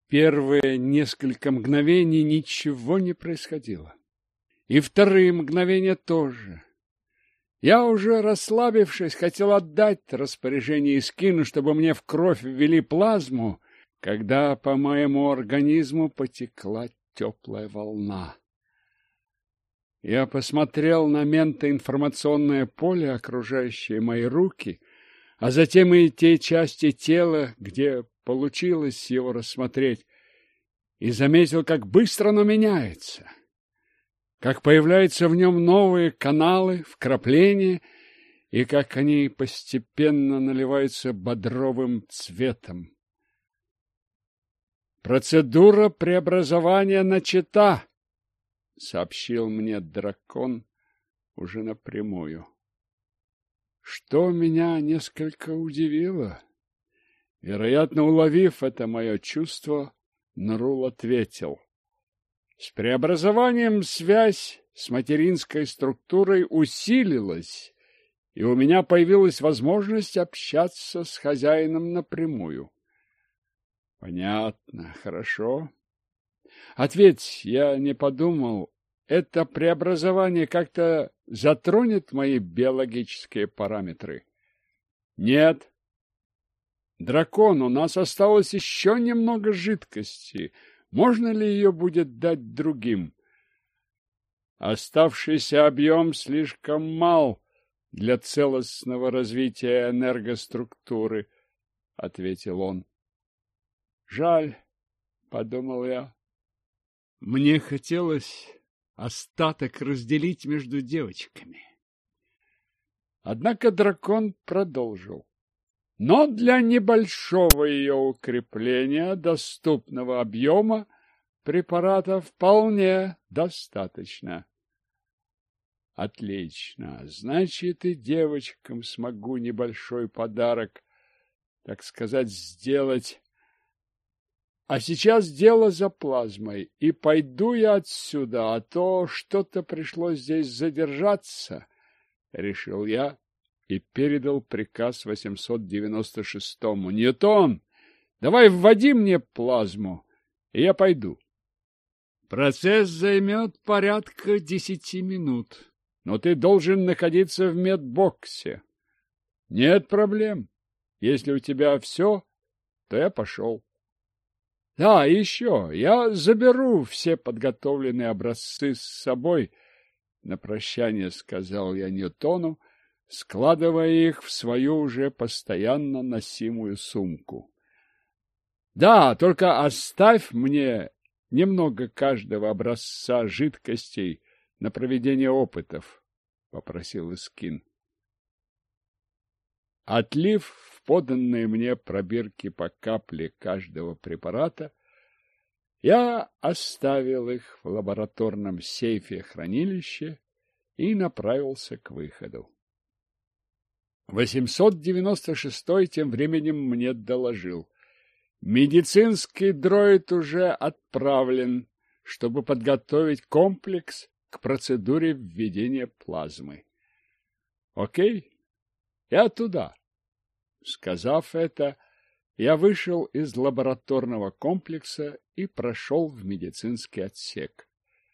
Первые несколько мгновений ничего не происходило. И вторые мгновения тоже. Я уже, расслабившись, хотел отдать распоряжение Искину, чтобы мне в кровь ввели плазму, когда по моему организму потекла теплая волна. Я посмотрел на ментоинформационное поле, окружающее мои руки, а затем и те части тела, где получилось его рассмотреть, и заметил, как быстро оно меняется, как появляются в нем новые каналы, вкрапления, и как они постепенно наливаются бодровым цветом. «Процедура преобразования начата», — сообщил мне дракон уже напрямую. Что меня несколько удивило. Вероятно, уловив это мое чувство, Нрул ответил: с преобразованием связь с материнской структурой усилилась, и у меня появилась возможность общаться с хозяином напрямую. Понятно, хорошо. Ответь, я не подумал, это преобразование как-то затронет мои биологические параметры? Нет. Дракон, у нас осталось еще немного жидкости. Можно ли ее будет дать другим? Оставшийся объем слишком мал для целостного развития энергоструктуры, — ответил он. Жаль, — подумал я. Мне хотелось остаток разделить между девочками. Однако дракон продолжил. Но для небольшого ее укрепления доступного объема препарата вполне достаточно. Отлично. Значит, и девочкам смогу небольшой подарок, так сказать, сделать. А сейчас дело за плазмой, и пойду я отсюда, а то что-то пришлось здесь задержаться, — решил я и передал приказ 896-му. Ньютон, давай вводи мне плазму, и я пойду. Процесс займет порядка 10 минут, но ты должен находиться в медбоксе. Нет проблем. Если у тебя все, то я пошел. Да, еще, я заберу все подготовленные образцы с собой, на прощание сказал я Ньютону, складывая их в свою уже постоянно носимую сумку. Да, только оставь мне немного каждого образца жидкостей на проведение опытов, — попросил Искин. Отлив в поданные мне пробирки по капле каждого препарата, я оставил их в лабораторном сейфе хранилища и направился к выходу. 896-й тем временем мне доложил. Медицинский дроид уже отправлен, чтобы подготовить комплекс к процедуре введения плазмы. Окей, я туда. Сказав это, я вышел из лабораторного комплекса и прошел в медицинский отсек.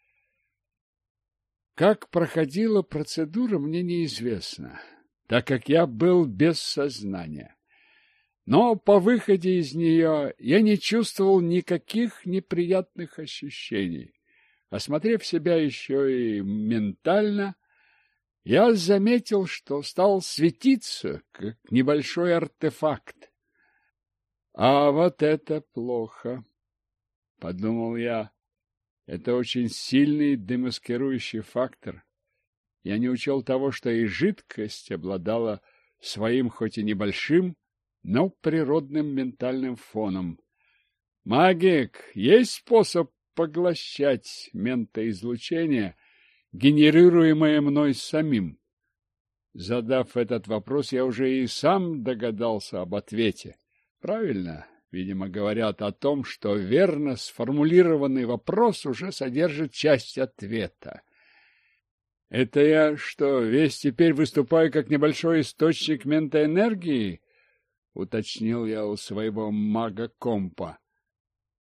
Как проходила процедура, мне неизвестно, так как я был без сознания. Но по выходе из нее я не чувствовал никаких неприятных ощущений. Осмотрев себя еще и ментально, я заметил, что стал светиться, как небольшой артефакт. А вот это плохо, — подумал я. Это очень сильный демаскирующий фактор. Я не учел того, что и жидкость обладала своим, хоть и небольшим, но природным ментальным фоном. Магик, есть способ поглощать ментоизлучение, генерируемое мной самим? Задав этот вопрос, я уже и сам догадался об ответе. Правильно, видимо, говорят о том, что верно сформулированный вопрос уже содержит часть ответа. Это я что, весь теперь выступаю как небольшой источник ментоэнергии? Уточнил я у своего мага-компа.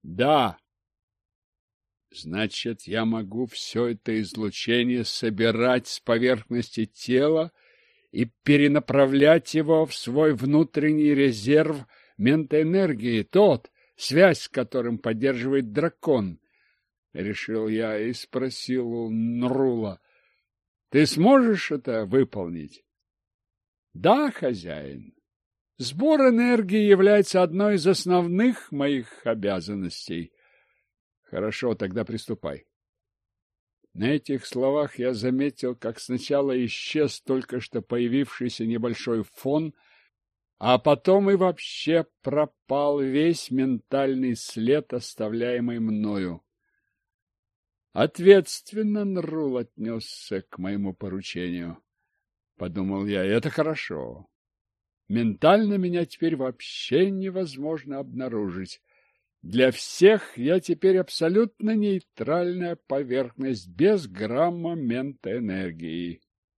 Да. Значит, я могу все это излучение собирать с поверхности тела и перенаправлять его в свой внутренний резерв ментоэнергии, тот, связь с которым поддерживает дракон. Решил я и спросил у Нрула: ты сможешь это выполнить? Да, хозяин. Сбор энергии является одной из основных моих обязанностей. Хорошо, тогда приступай. На этих словах я заметил, как сначала исчез только что появившийся небольшой фон, а потом и вообще пропал весь ментальный след, оставляемый мною. Ответственно Нрул отнесся к моему поручению. Подумал я, это хорошо. Ментально меня теперь вообще невозможно обнаружить. Для всех я теперь абсолютно нейтральная поверхность, без грамма ментоэнергии.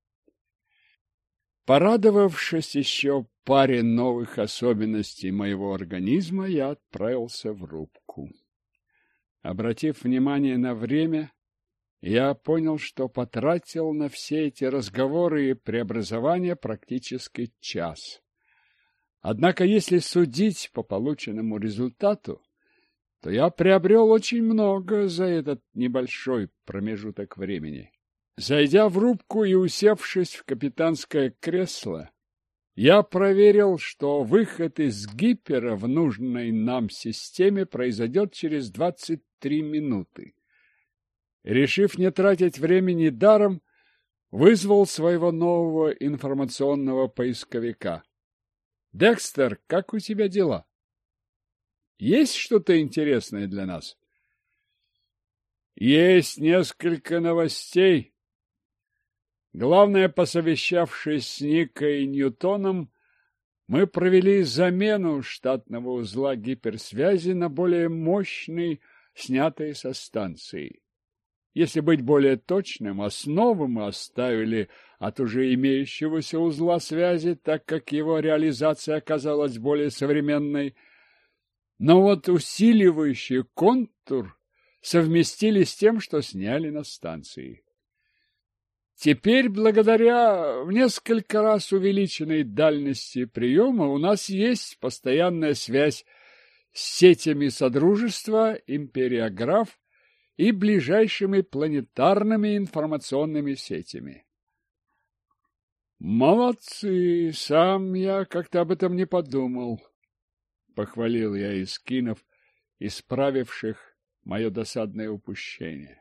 Порадовавшись еще паре новых особенностей моего организма, я отправился в рубку. Обратив внимание на время, я понял, что потратил на все эти разговоры и преобразования практически час. Однако, если судить по полученному результату, то я приобрел очень много за этот небольшой промежуток времени. Зайдя в рубку и усевшись в капитанское кресло, я проверил, что выход из гипера в нужной нам системе произойдет через 23 минуты. Решив не тратить времени даром, вызвал своего нового информационного поисковика. «Декстер, как у тебя дела? Есть что-то интересное для нас?» «Есть несколько новостей. Главное, посовещавшись с Никой и Ньютоном, мы провели замену штатного узла гиперсвязи на более мощный, снятый со станции. Если быть более точным, основу мы оставили от уже имеющегося узла связи, так как его реализация оказалась более современной. Но вот усиливающий контур совместили с тем, что сняли на станции. Теперь, благодаря в несколько раз увеличенной дальности приема, у нас есть постоянная связь с сетями Содружества, Империограф и ближайшими планетарными информационными сетями. Молодцы, сам я как-то об этом не подумал, похвалил я Искинов, исправивших мое досадное упущение.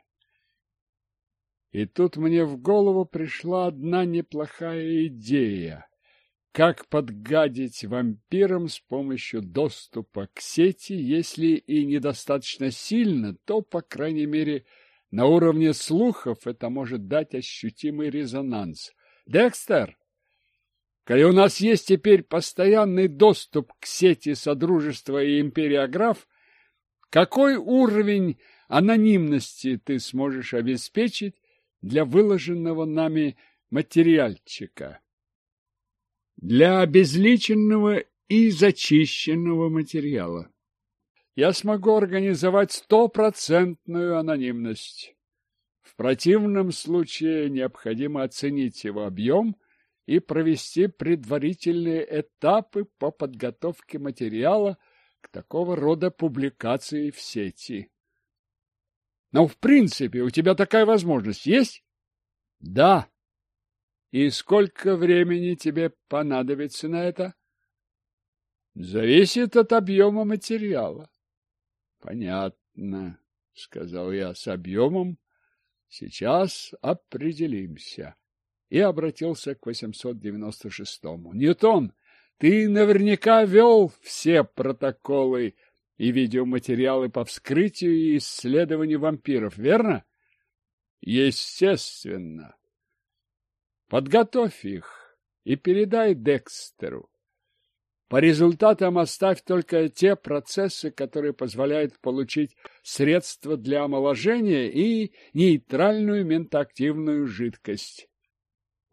И тут мне в голову пришла одна неплохая идея. Как подгадить вампирам с помощью доступа к сети, если и недостаточно сильно, то, по крайней мере, на уровне слухов это может дать ощутимый резонанс. Декстер, коли у нас есть теперь постоянный доступ к сети Содружества и Империограф, какой уровень анонимности ты сможешь обеспечить для выложенного нами материальчика? Для обезличенного и зачищенного материала. Я смогу организовать 100% анонимность. В противном случае необходимо оценить его объем и провести предварительные этапы по подготовке материала к такого рода публикации в сети. Но, в принципе, у тебя такая возможность есть? Да. И сколько времени тебе понадобится на это? Зависит от объема материала. Понятно, сказал я, с объемом сейчас определимся. И обратился к 896-му. Ньютон, ты наверняка вел все протоколы и видеоматериалы по вскрытию и исследованию вампиров, верно? Естественно. Подготовь их и передай Декстеру. По результатам оставь только те процессы, которые позволяют получить средства для омоложения и нейтральную ментоактивную жидкость.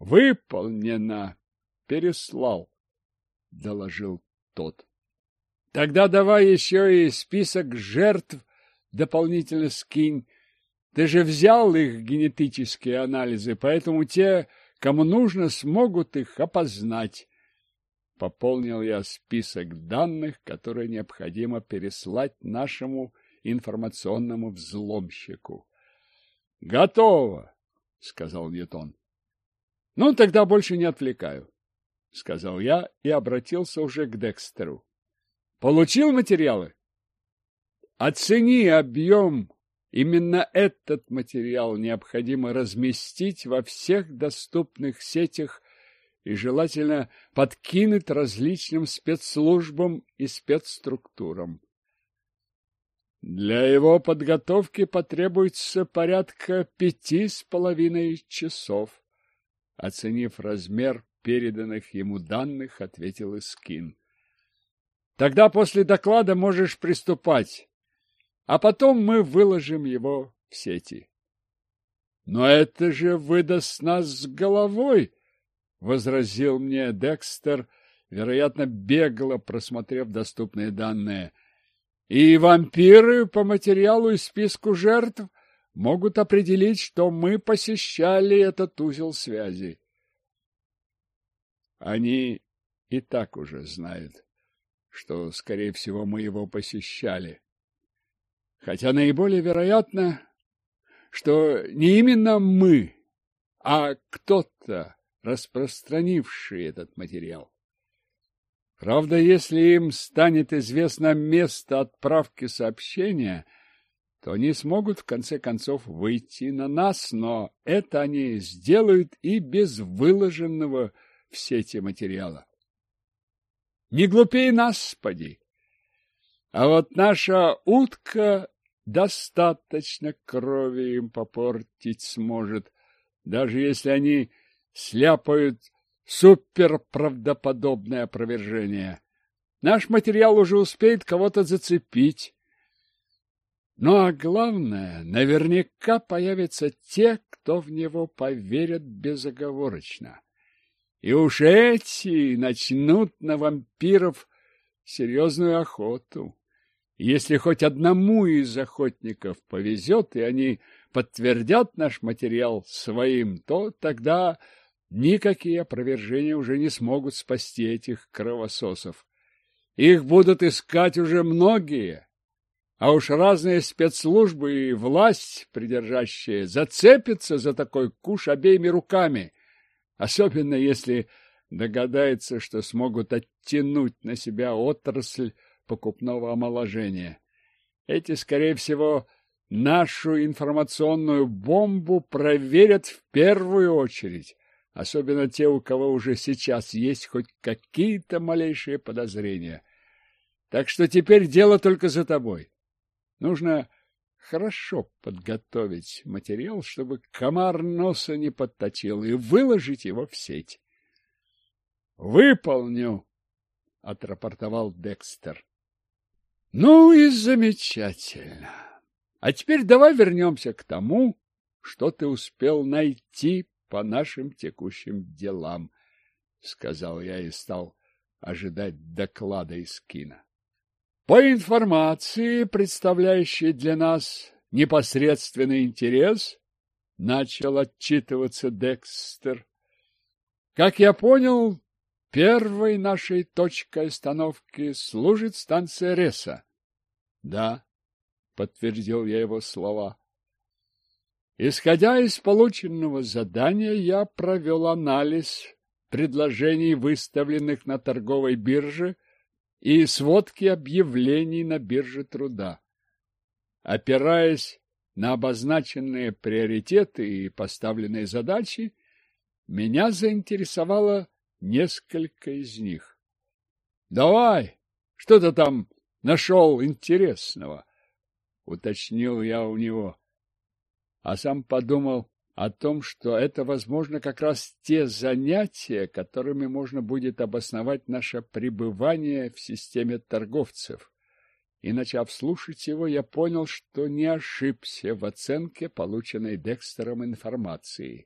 Выполнено. Переслал, доложил тот. Тогда давай еще и список жертв дополнительно скинь. Ты же взял их генетические анализы, поэтому те, кому нужно, смогут их опознать. Пополнил я список данных, которые необходимо переслать нашему информационному взломщику. Готово, сказал Ньютон. Ну, тогда больше не отвлекаю, сказал я и обратился уже к Декстеру. Получил материалы? Оцени объем. Именно этот материал необходимо разместить во всех доступных сетях и желательно подкинуть различным спецслужбам и спецструктурам. Для его подготовки потребуется порядка 5,5 часов. Оценив размер переданных ему данных, ответил Искин. Тогда после доклада можешь приступать, а потом мы выложим его в сети. Но это же выдаст нас с головой, возразил мне Декстер, вероятно, бегло просмотрев доступные данные. И вампиры по материалу и списку жертв могут определить, что мы посещали этот узел связи. Они и так уже знают, что, скорее всего, мы его посещали. Хотя наиболее вероятно, что не именно мы, а кто-то, распространивший этот материал. Правда, если им станет известно место отправки сообщения, то они смогут в конце концов выйти на нас, но это они сделают и без выложенного в сети материала. Не глупее нас, поди. А вот наша утка достаточно крови им попортить сможет, даже если они сляпают суперправдоподобное опровержение. Наш материал уже успеет кого-то зацепить. Ну а главное, наверняка появятся те, кто в него поверят безоговорочно. И уж эти начнут на вампиров серьезную охоту. Если хоть одному из охотников повезет, и они подтвердят наш материал своим, то тогда никакие опровержения уже не смогут спасти этих кровососов. Их будут искать уже многие, а уж разные спецслужбы и власть придержащие зацепятся за такой куш обеими руками, особенно если догадаются, что смогут оттянуть на себя отрасль покупного омоложения. Эти, скорее всего, нашу информационную бомбу проверят в первую очередь, особенно те, у кого уже сейчас есть хоть какие-то малейшие подозрения. Так что теперь дело только за тобой. Нужно хорошо подготовить материал, чтобы комар носа не подточил, и выложить его в сеть. «Выполню», — отрапортовал Декстер. «Ну и замечательно. А теперь давай вернемся к тому, что ты успел найти по нашим текущим делам», — сказал я и стал ожидать доклада из кино. По информации, представляющей для нас непосредственный интерес, начал отчитываться Декстер. Как я понял, первой нашей точкой остановки служит станция Реса. Да, подтвердил я его слова. Исходя из полученного задания, я провел анализ предложений, выставленных на торговой бирже, и сводки объявлений на бирже труда. Опираясь на обозначенные приоритеты и поставленные задачи, меня заинтересовало несколько из них. «Давай, что ты там нашел интересного?» — уточнил я у него, а сам подумал о том, что это, возможно, как раз те занятия, которыми можно будет обосновать наше пребывание в системе торговцев. И, начав слушать его, я понял, что не ошибся в оценке полученной Декстером информации.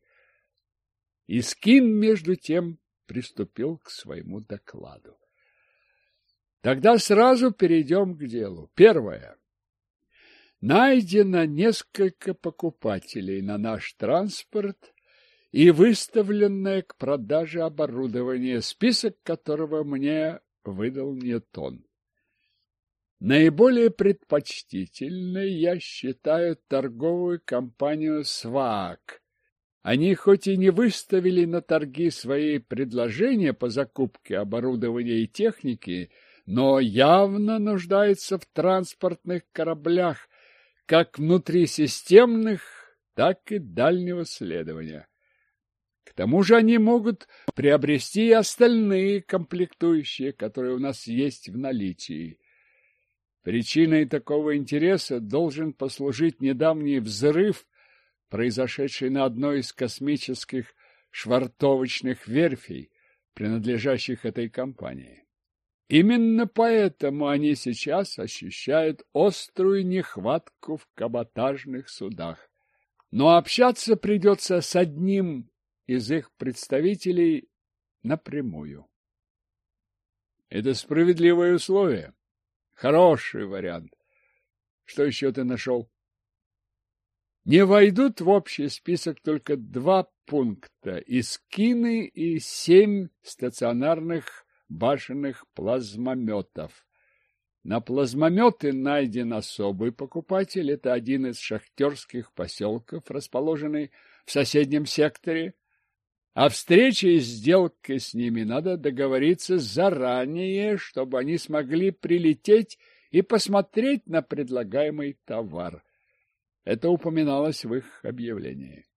Искин, между тем, приступил к своему докладу. Тогда сразу перейдем к делу. Первое. Найдено несколько покупателей на наш транспорт и выставленное к продаже оборудование, список которого мне выдал Ньютон. Наиболее предпочтительной я считаю торговую компанию «Сваак». Они хоть и не выставили на торги свои предложения по закупке оборудования и техники, но явно нуждаются в транспортных кораблях, как внутрисистемных, так и дальнего следования. К тому же они могут приобрести и остальные комплектующие, которые у нас есть в наличии. Причиной такого интереса должен послужить недавний взрыв, произошедший на одной из космических швартовочных верфей, принадлежащих этой компании. Именно поэтому они сейчас ощущают острую нехватку в каботажных судах. Но общаться придется с одним из их представителей напрямую. Это справедливое условие. Хороший вариант. Что еще ты нашел? Не войдут в общий список только 2 пункта: Искины и 7 стационарных башенных плазмометов. На плазмометы найден особый покупатель. Это один из шахтерских поселков, расположенный в соседнем секторе. О встрече и сделке с ними надо договориться заранее, чтобы они смогли прилететь и посмотреть на предлагаемый товар. Это упоминалось в их объявлении.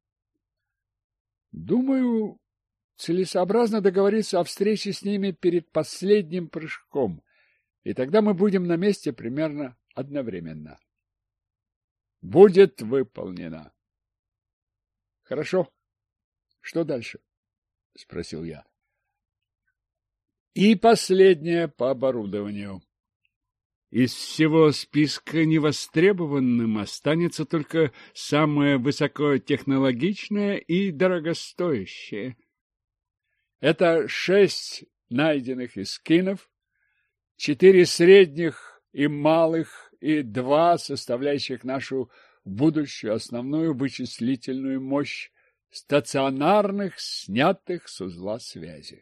Думаю, целесообразно договориться о встрече с ними перед последним прыжком, и тогда мы будем на месте примерно одновременно. Будет выполнено. Хорошо. Что дальше? — спросил я. И последнее по оборудованию. Из всего списка невостребованным останется только самое высокотехнологичное и дорогостоящее. Это 6 найденных эскинов, 4 средних и малых и 2 составляющих нашу будущую основную вычислительную мощь, стационарных, снятых с узла связи.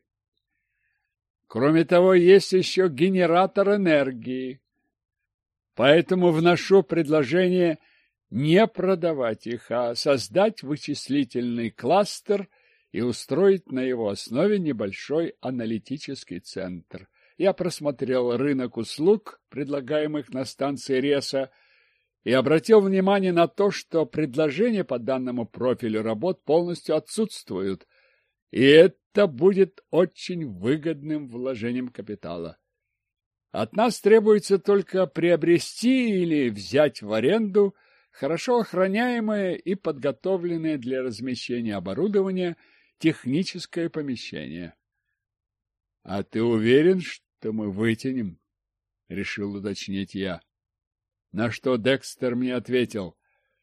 Кроме того, есть еще генератор энергии, поэтому вношу предложение не продавать их, а создать вычислительный кластер и устроить на его основе небольшой аналитический центр. Я просмотрел рынок услуг, предлагаемых на станции РЕСа, и обратил внимание на то, что предложения по данному профилю работ полностью отсутствуют, и это будет очень выгодным вложением капитала. От нас требуется только приобрести или взять в аренду хорошо охраняемое и подготовленное для размещения оборудования техническое помещение. — А ты уверен, что мы вытянем? — решил уточнить я. На что Декстер мне ответил: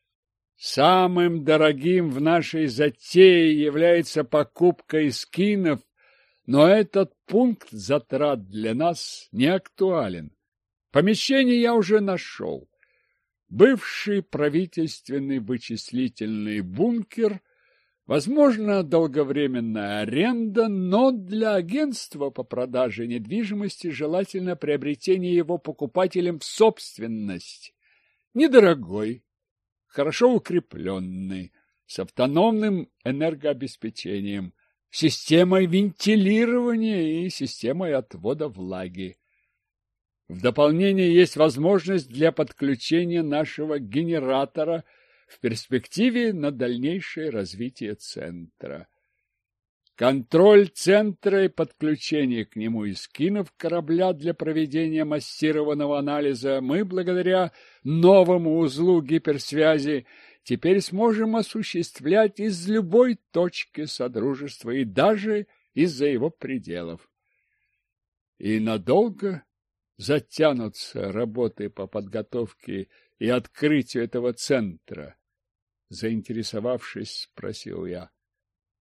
самым дорогим в нашей затее является покупка эскинов, но этот пункт затрат для нас не актуален. Помещение я уже нашел. Бывший правительственный вычислительный бункер, возможно, долговременная аренда, но для агентства по продаже недвижимости желательно приобретение его покупателем в собственность. Недорогой, хорошо укрепленный, с автономным энергообеспечением, системой вентилирования и системой отвода влаги. В дополнение есть возможность для подключения нашего генератора в перспективе на дальнейшее развитие центра. Контроль центра и подключение к нему эскинов корабля для проведения массированного анализа мы, благодаря новому узлу гиперсвязи, теперь сможем осуществлять из любой точки Содружества и даже из-за его пределов. И надолго затянутся работы по подготовке и открытию этого центра? Заинтересовавшись, спросил я.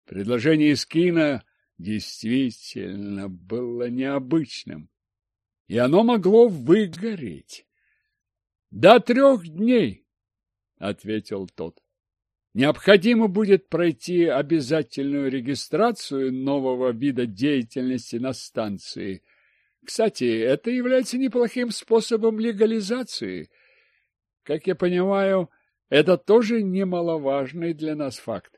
Предложение Искина действительно было необычным. и оно могло выгореть. До 3 дней, ответил тот. Необходимо будет пройти обязательную регистрацию нового вида деятельности на станции. Кстати, это является неплохим способом легализации. Как я понимаю, это тоже немаловажный для нас факт.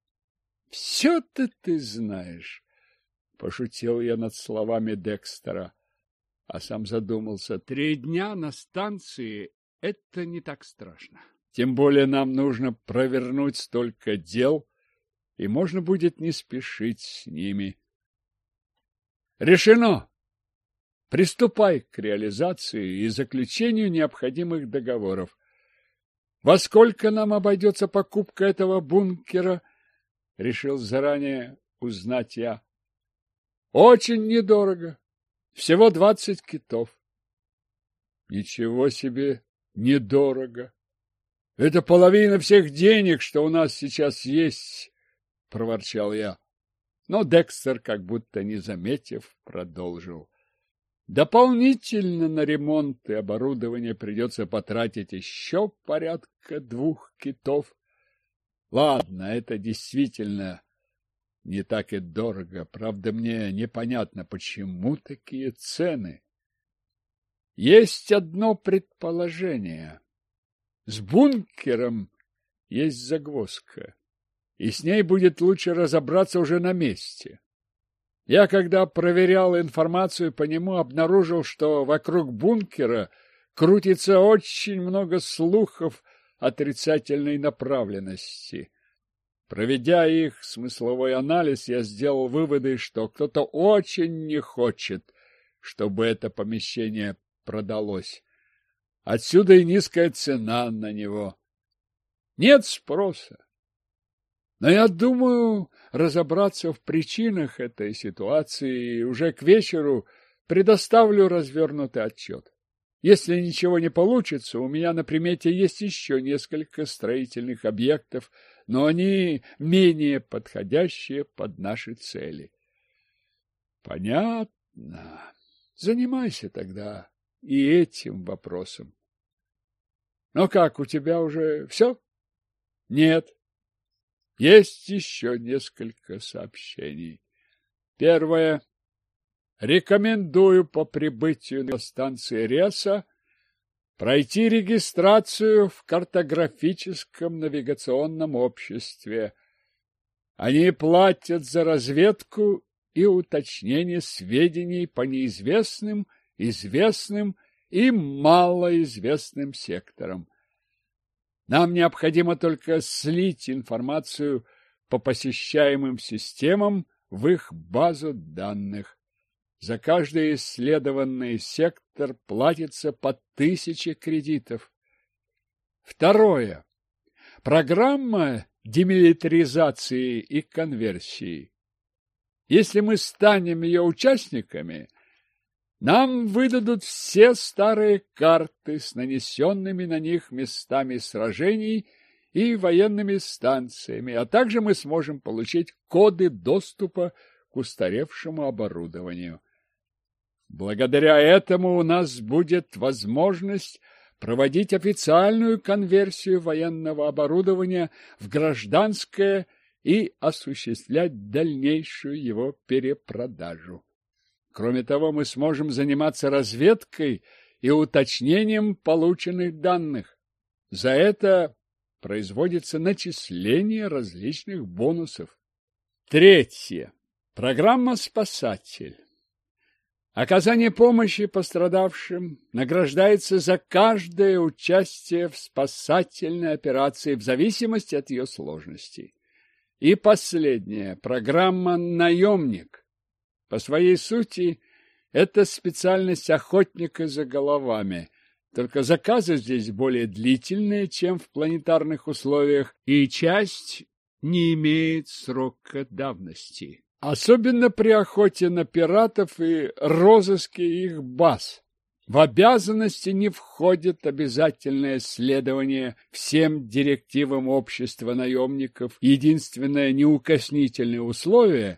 Все-то ты знаешь, пошутил я над словами Декстера, а сам задумался. 3 дня на станции — это не так страшно. Тем более нам нужно провернуть столько дел, и можно будет не спешить с ними. Решено! Приступай к реализации и заключению необходимых договоров. Во сколько нам обойдется покупка этого бункера? Решил заранее узнать я. Очень недорого. Всего 20 китов. Ничего себе недорого. Это половина всех денег, что у нас сейчас есть, проворчал я. Но Декстер, как будто не заметив, продолжил. Дополнительно на ремонт и оборудование придется потратить еще порядка 2 китов. Ладно, это действительно не так и дорого. Правда, мне непонятно, почему такие цены. Есть одно предположение. С бункером есть загвоздка, и с ней будет лучше разобраться уже на месте. Я, когда проверял информацию по нему, обнаружил, что вокруг бункера крутится очень много слухов отрицательной направленности. Проведя их смысловой анализ, я сделал выводы, что кто-то очень не хочет, чтобы это помещение продалось. Отсюда и низкая цена на него. Нет спроса. Но я думаю разобраться в причинах этой ситуации и уже к вечеру предоставлю развернутый отчет. Если ничего не получится, у меня на примете есть еще несколько строительных объектов, но они менее подходящие под наши цели. Понятно. Занимайся тогда и этим вопросом. Ну как, у тебя уже все? Нет. Есть еще несколько сообщений. Первое. Рекомендую по прибытию на станции Реса пройти регистрацию в картографическом навигационном обществе. Они платят за разведку и уточнение сведений по неизвестным, известным и малоизвестным секторам. Нам необходимо только слить информацию по посещаемым системам в их базу данных. За каждый исследованный сектор платится по 1000 кредитов. Второе. Программа демилитаризации и конверсии. Если мы станем ее участниками, нам выдадут все старые карты с нанесенными на них местами сражений и военными станциями, а также мы сможем получить коды доступа к устаревшему оборудованию. Благодаря этому у нас будет возможность проводить официальную конверсию военного оборудования в гражданское и осуществлять дальнейшую его перепродажу. Кроме того, мы сможем заниматься разведкой и уточнением полученных данных. За это производится начисление различных бонусов. Третье. Программа «Спасатель». Оказание помощи пострадавшим награждается за каждое участие в спасательной операции в зависимости от ее сложности. И последнее. Программа «Наемник». По своей сути, это специальность охотника за головами, только заказы здесь более длительные, чем в планетарных условиях, и часть не имеет срока давности. Особенно при охоте на пиратов и розыске их баз. В обязанности не входит обязательное следование всем директивам общества наемников. Единственное неукоснительное условие –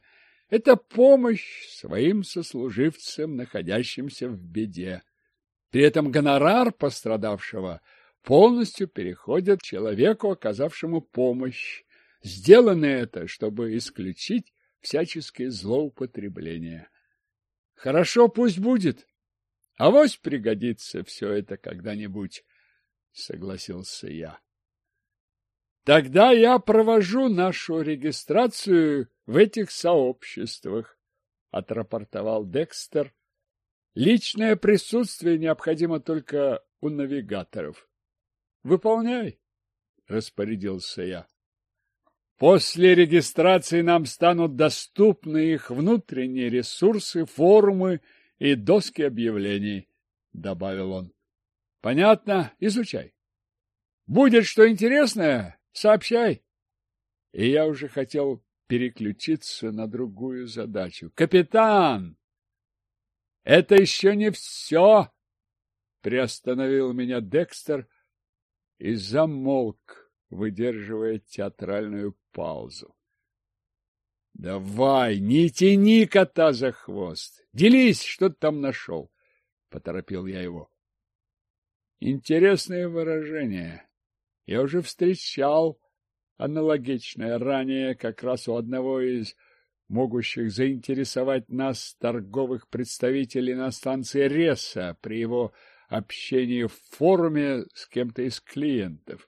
Это помощь своим сослуживцам, находящимся в беде. При этом гонорар пострадавшего полностью переходит человеку, оказавшему помощь. Сделано это, чтобы исключить всяческие злоупотребления. Хорошо, пусть будет. Авось пригодится все это когда-нибудь, согласился я. Тогда я провожу нашу регистрацию в этих сообществах, отрапортовал Декстер. Личное присутствие необходимо только у навигаторов. Выполняй, распорядился я. После регистрации нам станут доступны их внутренние ресурсы, форумы и доски объявлений, добавил он. Понятно? Изучай. Будет что интересное, сообщай. И я уже хотел переключиться на другую задачу. Капитан! Это еще не все! Приостановил меня Декстер и замолк, выдерживая театральную паузу. Давай, не тяни кота за хвост. Делись, что ты там нашел, поторопил я его. Интересное выражение. Я уже встречал аналогичное ранее как раз у одного из могущих заинтересовать нас торговых представителей на станции Реса при его общении в форуме с кем-то из клиентов.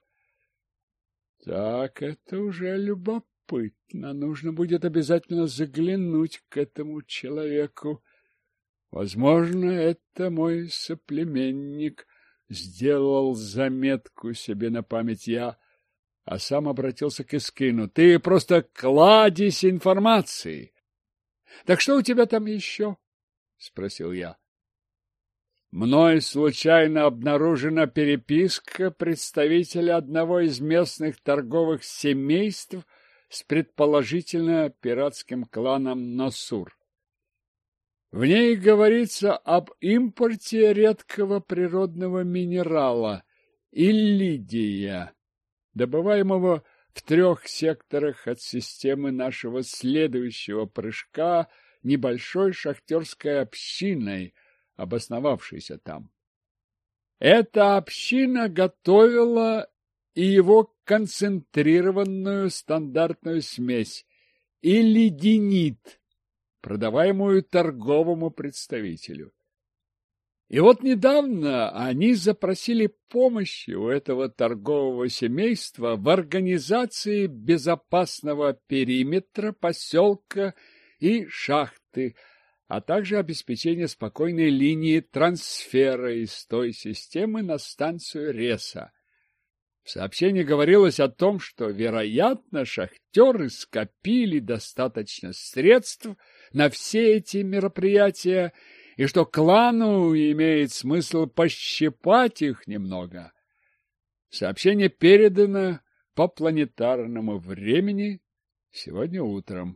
Так, это уже любопытно. Нужно будет обязательно заглянуть к этому человеку. Возможно, это мой соплеменник. Сделал заметку себе на память я, а сам обратился к Искину. Ты просто кладезь информации. Так что у тебя там еще? Спросил я. Мной случайно обнаружена переписка представителя одного из местных торговых семейств с предположительно пиратским кланом Насур. В ней говорится об импорте редкого природного минерала иллидия, добываемого в 3 секторах от системы нашего следующего прыжка небольшой шахтерской общиной, обосновавшейся там. Эта община готовила и его концентрированную стандартную смесь иллидинит, продаваемую торговому представителю. И вот недавно они запросили помощи у этого торгового семейства в организации безопасного периметра поселка и шахты, а также обеспечения спокойной линии трансфера из той системы на станцию Реса. В сообщении говорилось о том, что, вероятно, шахтеры скопили достаточно средств на все эти мероприятия, и что клану имеет смысл пощипать их немного. Сообщение передано по планетарному времени сегодня утром.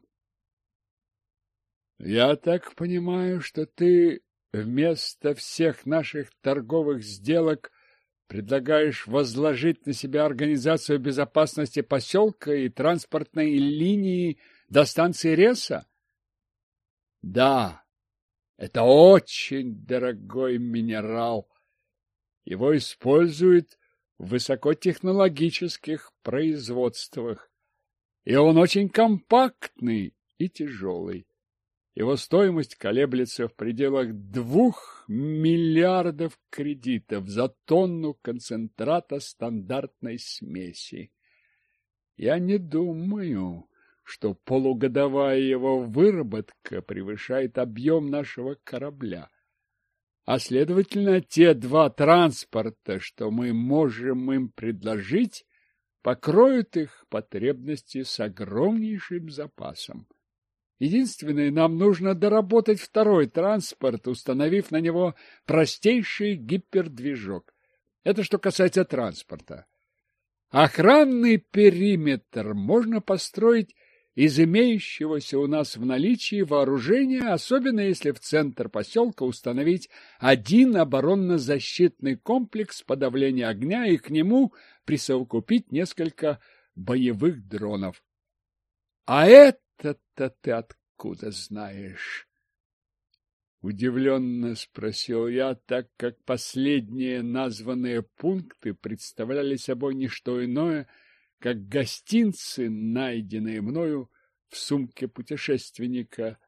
Я так понимаю, что ты вместо всех наших торговых сделок предлагаешь возложить на себя организацию безопасности поселка и транспортной линии до станции Реса? Да, это очень дорогой минерал. Его используют в высокотехнологических производствах. И он очень компактный и тяжелый. Его стоимость колеблется в пределах 2 миллиардов кредитов за тонну концентрата стандартной смеси. Я не думаю, что полугодовая его выработка превышает объем нашего корабля. А следовательно, те 2 транспорта, что мы можем им предложить, покроют их потребности с огромнейшим запасом. Единственное, нам нужно доработать 2-й транспорт, установив на него простейший гипердвижок. Это что касается транспорта. Охранный периметр можно построить из имеющегося у нас в наличии вооружения, особенно если в центр поселка установить 1 оборонно-защитный комплекс подавления огня и к нему присовокупить несколько боевых дронов. А это-то ты откуда знаешь? Удивленно спросил я, так как последние названные пункты представляли собой не что иное, как гостинцы, найденные мною в сумке путешественника.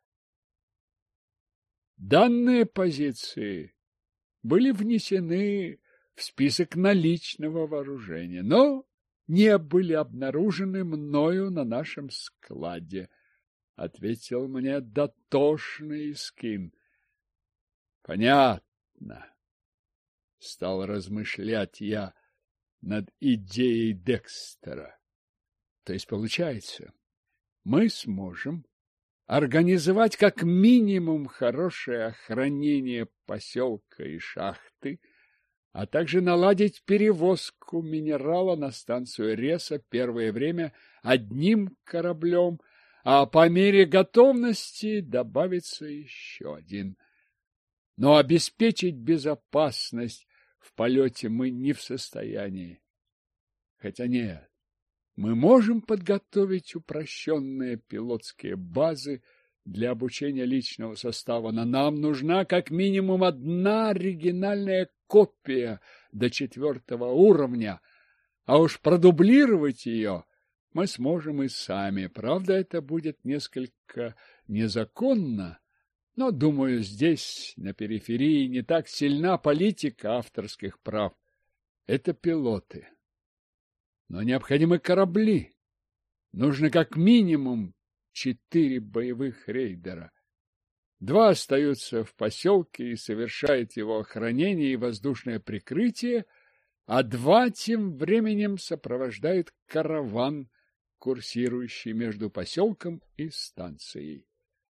Данные позиции были внесены в список наличного вооружения, но не были обнаружены мною на нашем складе, — ответил мне дотошный Искин. — Понятно, — стал размышлять я над идеей Декстера. То есть, получается, мы сможем организовать как минимум хорошее охранение поселка и шахты, а также наладить перевозку минерала на станцию Реса первое время одним кораблем, а по мере готовности добавится еще один. Но обеспечить безопасность в полете мы не в состоянии. Хотя нет, мы можем подготовить упрощенные пилотские базы для обучения личного состава, но нам нужна как минимум одна оригинальная копия до 4-го уровня, а уж продублировать ее мы сможем и сами. Правда, это будет несколько незаконно, но, думаю, здесь, на периферии, не так сильна политика авторских прав. Это пилоты. Но необходимы корабли. Нужно как минимум 4 боевых рейдера. 2 остаются в поселке и совершают его охранение и воздушное прикрытие, а 2 тем временем сопровождают караван, курсирующий между поселком и станцией.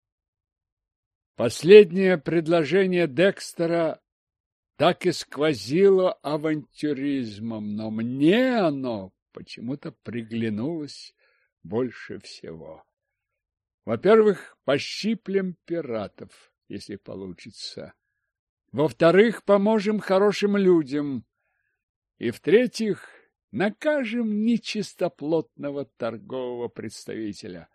Последнее предложение Декстера так и сквозило авантюризмом, но мне оно почему-то приглянулось больше всего. Во-первых, пощиплем пиратов, если получится. Во-вторых, поможем хорошим людям. И в-третьих, накажем нечистоплотного торгового представителя.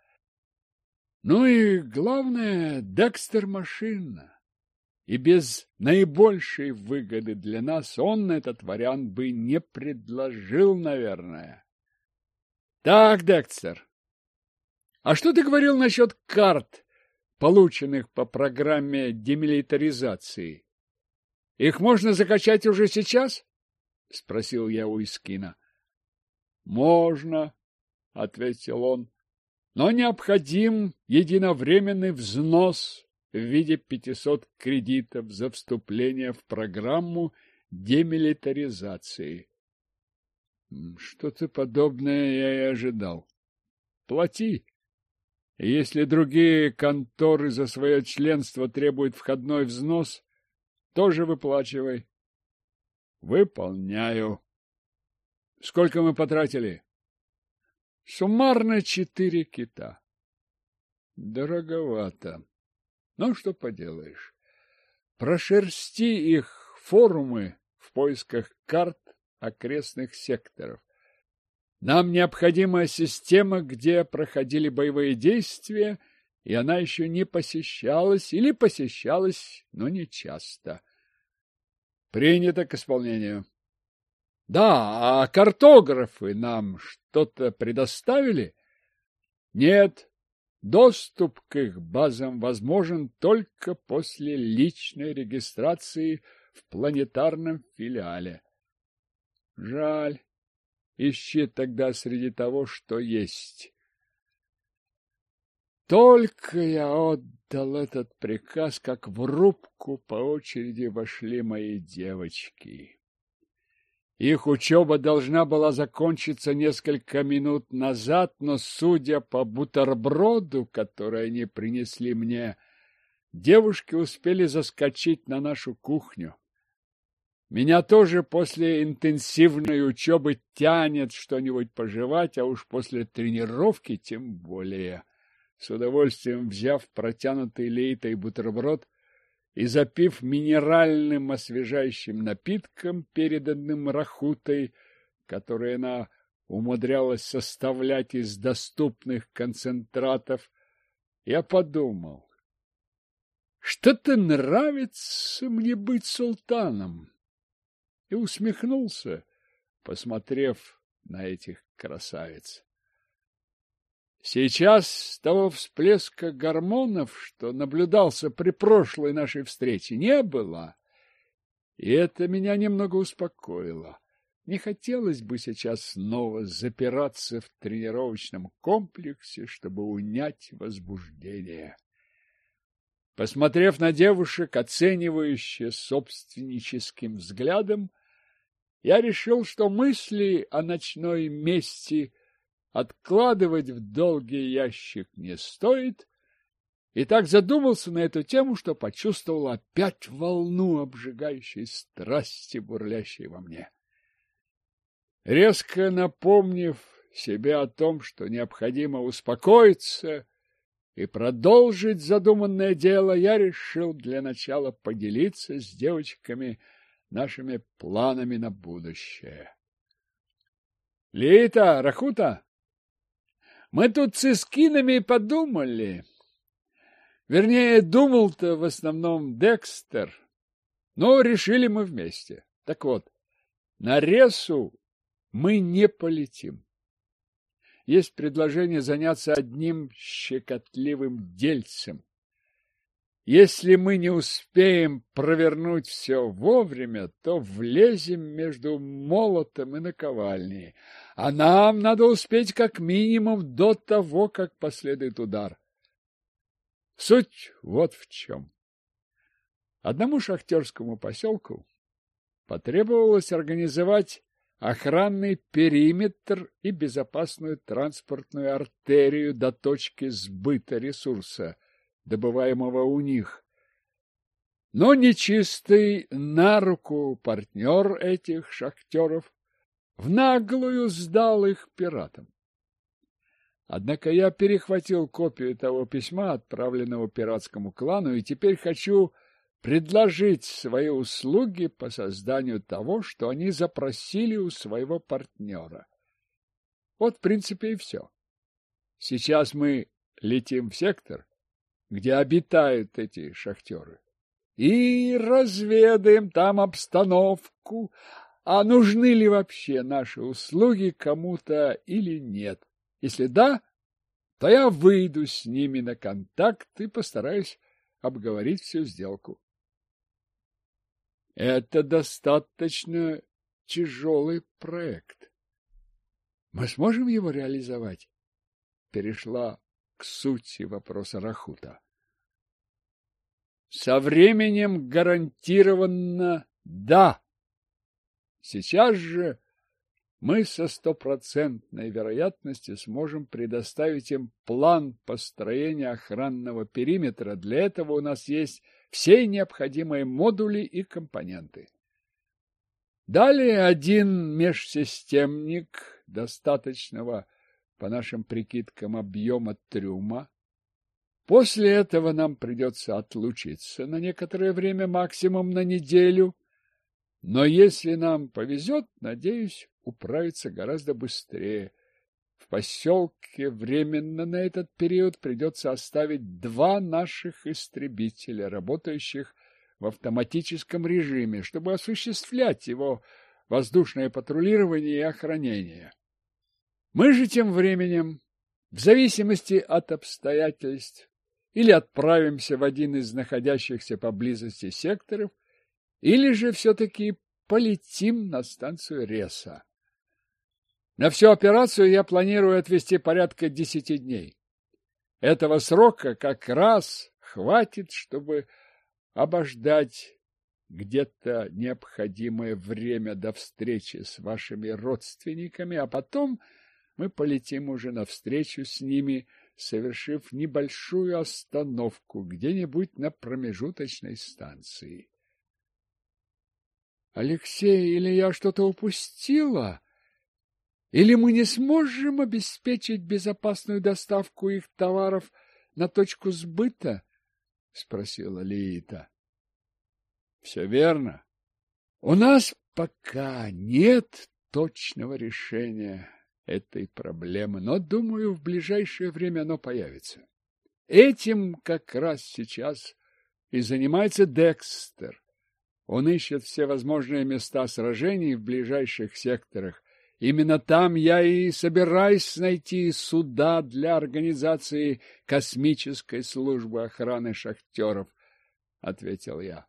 Ну и главное, Декстер машина. И без наибольшей выгоды для нас он этот вариант бы не предложил, наверное. Так, Декстер, а что ты говорил насчет карт, полученных по программе демилитаризации? Их можно закачать уже сейчас? — спросил я у Искина. — Можно, — ответил он, — но необходим единовременный взнос в виде 500 кредитов за вступление в программу демилитаризации. Что-то подобное я и ожидал. Плати. Если другие конторы за свое членство требуют входной взнос, тоже выплачивай. Выполняю. Сколько мы потратили? Суммарно 4 кита. Дороговато. Ну, что поделаешь. Прошерсти их форумы в поисках карт окрестных секторов. Нам необходима система, где проходили боевые действия, и она еще не посещалась или посещалась, но не часто. Принято к исполнению. Да, а картографы нам что-то предоставили? Нет. Доступ к их базам возможен только после личной регистрации в планетарном филиале. Жаль. Ищи тогда среди того, что есть. Только я отдал этот приказ, как в рубку по очереди вошли мои девочки. Их учеба должна была закончиться несколько минут назад, но, судя по бутерброду, который они принесли мне, девушки успели заскочить на нашу кухню. Меня тоже после интенсивной учебы тянет что-нибудь пожевать, а уж после тренировки тем более. С удовольствием взяв протянутый Лейтой бутерброд и запив минеральным освежающим напитком, переданным Рахутой, который она умудрялась составлять из доступных концентратов, Я подумал, что-то нравится мне быть султаном, и усмехнулся, посмотрев на этих красавиц. Сейчас с того всплеска гормонов, что наблюдался при прошлой нашей встрече, не было, и это меня немного успокоило. Не хотелось бы сейчас снова запираться в тренировочном комплексе, чтобы унять возбуждение. Посмотрев на девушек, оценивающе собственническим взглядом, я решил, что мысли о ночной мести откладывать в долгий ящик не стоит, и так задумался на эту тему, что почувствовал опять волну обжигающей страсти, бурлящей во мне. Резко напомнив себе о том, что необходимо успокоиться и продолжить задуманное дело, я решил для начала поделиться с девочками нашими планами на будущее. Лита, Рахута, мы тут с эскинами подумали. Вернее, думал-то в основном Декстер, но решили мы вместе. Так вот, на Ресу мы не полетим. Есть предложение заняться одним щекотливым дельцем. Если мы не успеем провернуть все вовремя, то влезем между молотом и наковальней, а нам надо успеть как минимум до того, как последует удар. Суть вот в чем. Одному шахтерскому поселку потребовалось организовать охранный периметр и безопасную транспортную артерию до точки сбыта ресурса, добываемого у них. Но нечистый на руку партнер этих шахтеров в наглую сдал их пиратам. Однако я перехватил копию того письма, отправленного пиратскому клану, и теперь хочу предложить свои услуги по созданию того, что они запросили у своего партнера. Вот, в принципе, и все. Сейчас мы летим в сектор, где обитают эти шахтеры, и разведаем там обстановку, а нужны ли вообще наши услуги кому-то или нет. Если да, то я выйду с ними на контакт и постараюсь обговорить всю сделку. Это достаточно тяжелый проект. Мы сможем его реализовать? Перешла к сути вопроса Рахута. Со временем гарантированно да. Сейчас же мы со 100% вероятностью сможем предоставить им план построения охранного периметра. Для этого у нас есть все необходимые модули и компоненты. Далее один межсистемник достаточного, по нашим прикидкам, объема трюма. После этого нам придется отлучиться на некоторое время, максимум на неделю. Но если нам повезет, надеюсь, управиться гораздо быстрее. В поселке временно на этот период придется оставить 2 наших истребителя, работающих в автоматическом режиме, чтобы осуществлять его воздушное патрулирование и охранение. Мы же тем временем, в зависимости от обстоятельств, или отправимся в один из находящихся поблизости секторов, или же все-таки полетим на станцию Реса. На всю операцию я планирую отвести порядка 10 дней. Этого срока как раз хватит, чтобы обождать где-то необходимое время до встречи с вашими родственниками, а потом мы полетим уже навстречу с ними, совершив небольшую остановку где-нибудь на промежуточной станции. Алексей, или я что-то упустила? Или мы не сможем обеспечить безопасную доставку их товаров на точку сбыта? — спросила Лиита. — Все верно. У нас пока нет точного решения этой проблемы, но, думаю, в ближайшее время оно появится. Этим как раз сейчас и занимается Декстер. Он ищет все возможные места сражений в ближайших секторах. Именно там я и собираюсь найти суда для организации космической службы охраны шахтеров, — ответил я.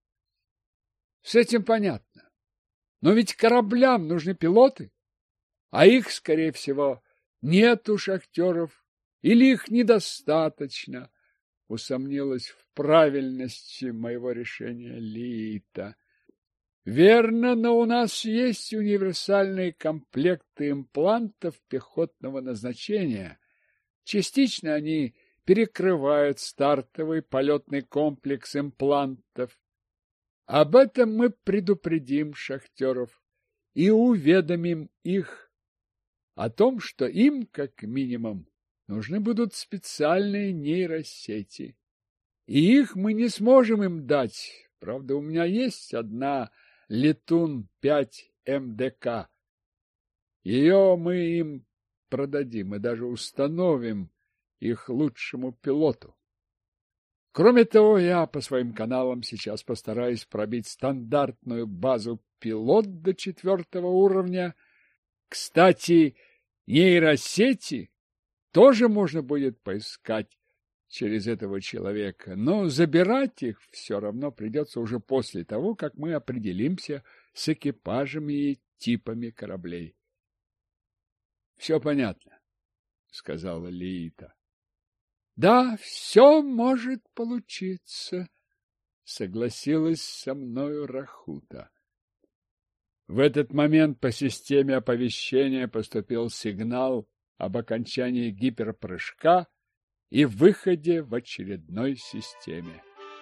С этим понятно. Но ведь кораблям нужны пилоты, а их, скорее всего, нет у шахтеров или их недостаточно, — усомнилась в правильности моего решения Лиита. Верно, но у нас есть универсальные комплекты имплантов пехотного назначения. Частично они перекрывают стартовый полетный комплекс имплантов. Об этом мы предупредим шахтеров и уведомим их о том, что им, как минимум, нужны будут специальные нейросети. И их мы не сможем им дать. Правда, у меня есть одна Летун-5 МДК. Ее мы им продадим и даже установим их лучшему пилоту. Кроме того, я по своим каналам сейчас постараюсь пробить стандартную базу пилот до 4-го уровня. Кстати, нейросети тоже можно будет поискать через этого человека, но забирать их все равно придется уже после того, как мы определимся с экипажами и типами кораблей. — Все понятно, — сказала Лиита. — Да, все может получиться, — согласилась со мною Рахута. В этот момент по системе оповещения поступил сигнал об окончании гиперпрыжка и выходе в очередной системе.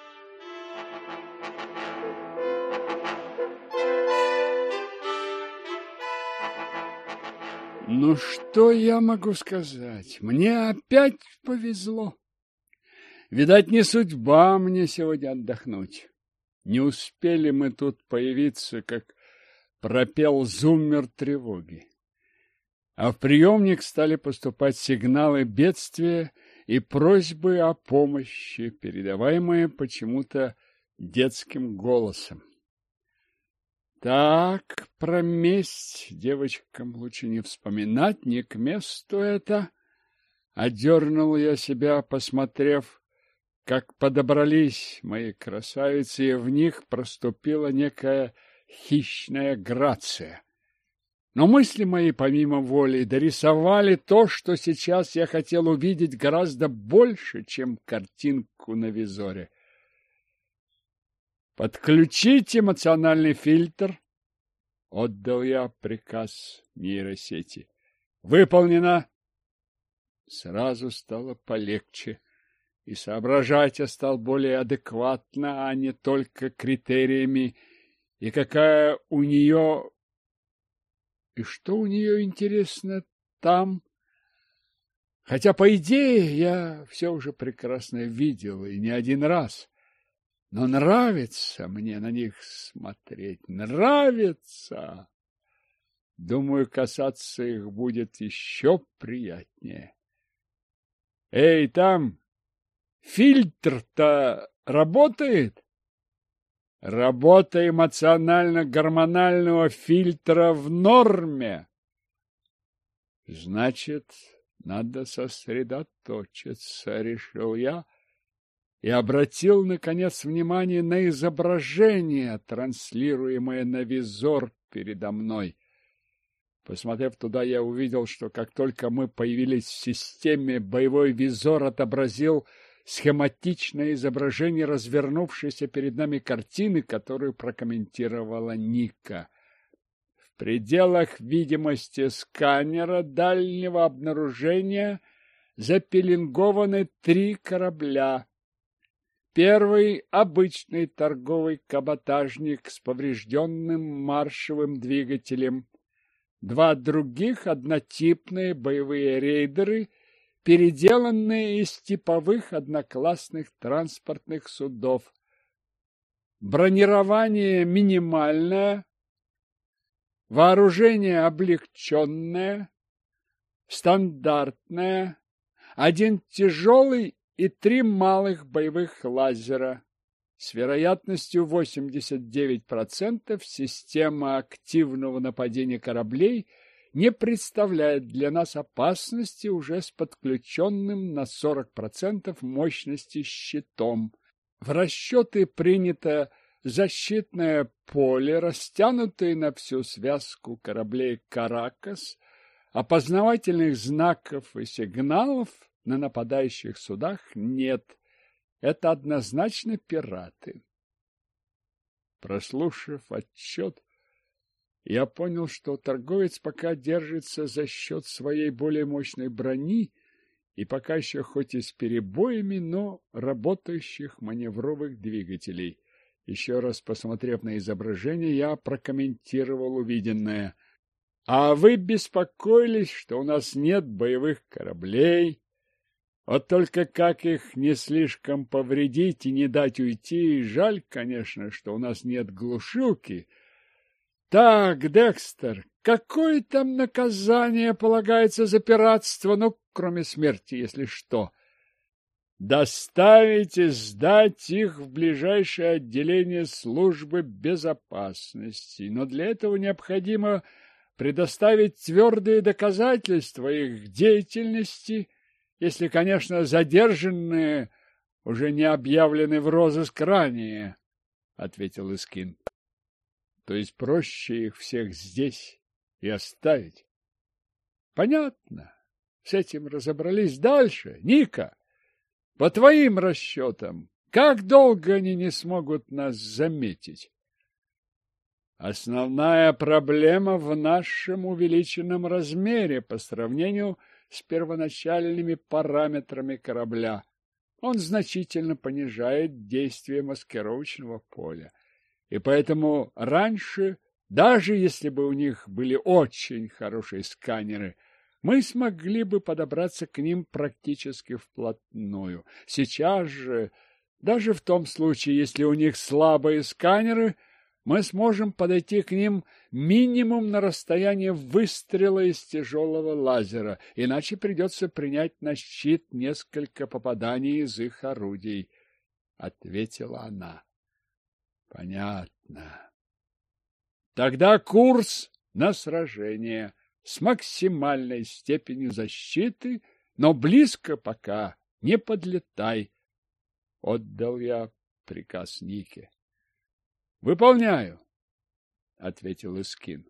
Ну, что я могу сказать? Мне опять повезло. Видать, не судьба мне сегодня отдохнуть. Не успели мы тут появиться, как пропел зуммер тревоги. А в приемник стали поступать сигналы бедствия и просьбы о помощи, передаваемые почему-то детским голосом. Так, про месть девочкам лучше не вспоминать, не к месту это. Одернул я себя, посмотрев, как подобрались мои красавицы, и в них проступила некая хищная грация. Но мысли мои, помимо воли, дорисовали то, что сейчас я хотел увидеть гораздо больше, чем картинку на визоре. «Подключить эмоциональный фильтр», — отдал я приказ нейросети. «Выполнено». Сразу стало полегче, и соображать я стал более адекватно, а не только критериями, и какая у нее... И что у нее, интересно, там? Хотя, по идее, я все уже прекрасно видел, и не один раз. Но нравится мне на них смотреть, нравится. Думаю, касаться их будет еще приятнее. Эй, там, фильтр-то работает? Работа эмоционально-гормонального фильтра в норме. Значит, надо сосредоточиться, решил я, и обратил, наконец, внимание на изображение, транслируемое на визор передо мной. Посмотрев туда, я увидел, что как только мы появились в системе, боевой визор отобразил схематичное изображение развернувшейся перед нами картины, которую прокомментировала Ника. В пределах видимости сканера дальнего обнаружения запеленгованы 3 корабля. Первый – обычный торговый каботажник с поврежденным маршевым двигателем. 2 других – однотипные боевые рейдеры, переделанные из типовых одноклассных транспортных судов. Бронирование минимальное, вооружение облегченное, стандартное, 1 тяжелый и 3 малых боевых лазера. С вероятностью 89% система активного нападения кораблей не представляет для нас опасности уже с подключенным на 40% мощности щитом. В расчеты принято защитное поле, растянутое на всю связку кораблей «Каракас», опознавательных знаков и сигналов на нападающих судах нет. Это однозначно пираты. Прослушав отчет, я понял, что торговец пока держится за счет своей более мощной брони и пока еще хоть и с перебоями, но работающих маневровых двигателей. Еще раз посмотрев на изображение, я прокомментировал увиденное. А вы беспокоились, что у нас нет боевых кораблей? Вот только как их не слишком повредить и не дать уйти, жаль, конечно, что у нас нет глушилки. Так, Декстер, какое там наказание полагается за пиратство, ну, кроме смерти, если что? Доставить и сдать их в ближайшее отделение службы безопасности, но для этого необходимо предоставить твердые доказательства их деятельности, если, конечно, задержанные уже не объявлены в розыск ранее, — ответил Искин. — То есть проще их всех здесь и оставить? — Понятно. С этим разобрались. Дальше. Ника, по твоим расчетам, как долго они не смогут нас заметить? Основная проблема в нашем увеличенном размере по сравнению с первоначальными параметрами корабля. Он значительно понижает действие маскировочного поля. И поэтому раньше, даже если бы у них были очень хорошие сканеры, мы смогли бы подобраться к ним практически вплотную. Сейчас же, даже в том случае, если у них слабые сканеры, мы сможем подойти к ним минимум на расстояние выстрела из тяжелого лазера, иначе придется принять на щит несколько попаданий из их орудий, — ответила она. — Понятно. Тогда курс на сражение с максимальной степенью защиты, но близко пока не подлетай, — отдал я приказ Нике. Выполняю, — ответил Искин.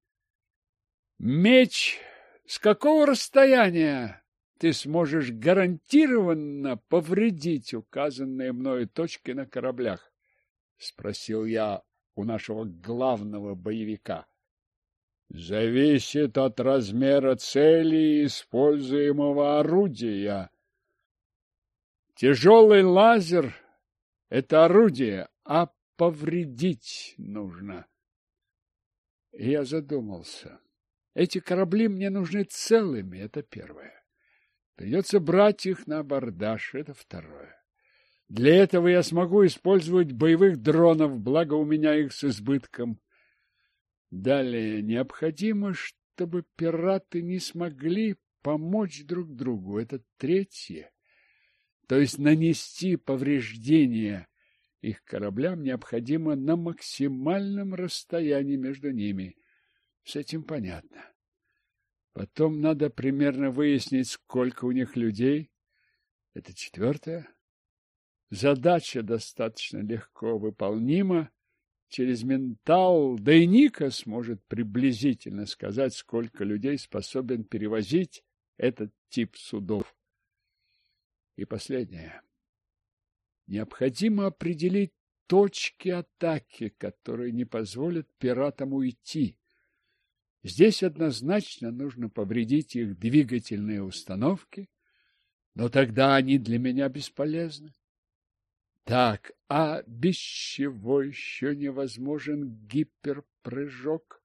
Меч с какого расстояния ты сможешь гарантированно повредить указанные мною точки на кораблях? — спросил я у нашего главного боевика. — Зависит от размера цели и используемого орудия. Тяжелый лазер — это орудие, а повредить нужно. Я задумался. Эти корабли мне нужны целыми, это первое. Придется брать их на абордаж, это второе. Для этого я смогу использовать боевых дронов, благо у меня их с избытком. Далее необходимо, чтобы пираты не смогли помочь друг другу, это третье. То есть нанести повреждения их кораблям необходимо на максимальном расстоянии между ними. С этим понятно. Потом надо примерно выяснить, сколько у них людей. Это четвертое. Задача достаточно легко выполнима. Через ментал, да и Ника сможет приблизительно сказать, сколько людей способен перевозить этот тип судов. И последнее. Необходимо определить точки атаки, которые не позволят пиратам уйти. Здесь однозначно нужно повредить их двигательные установки, но тогда они для меня бесполезны. Так, а без чего еще невозможен гиперпрыжок?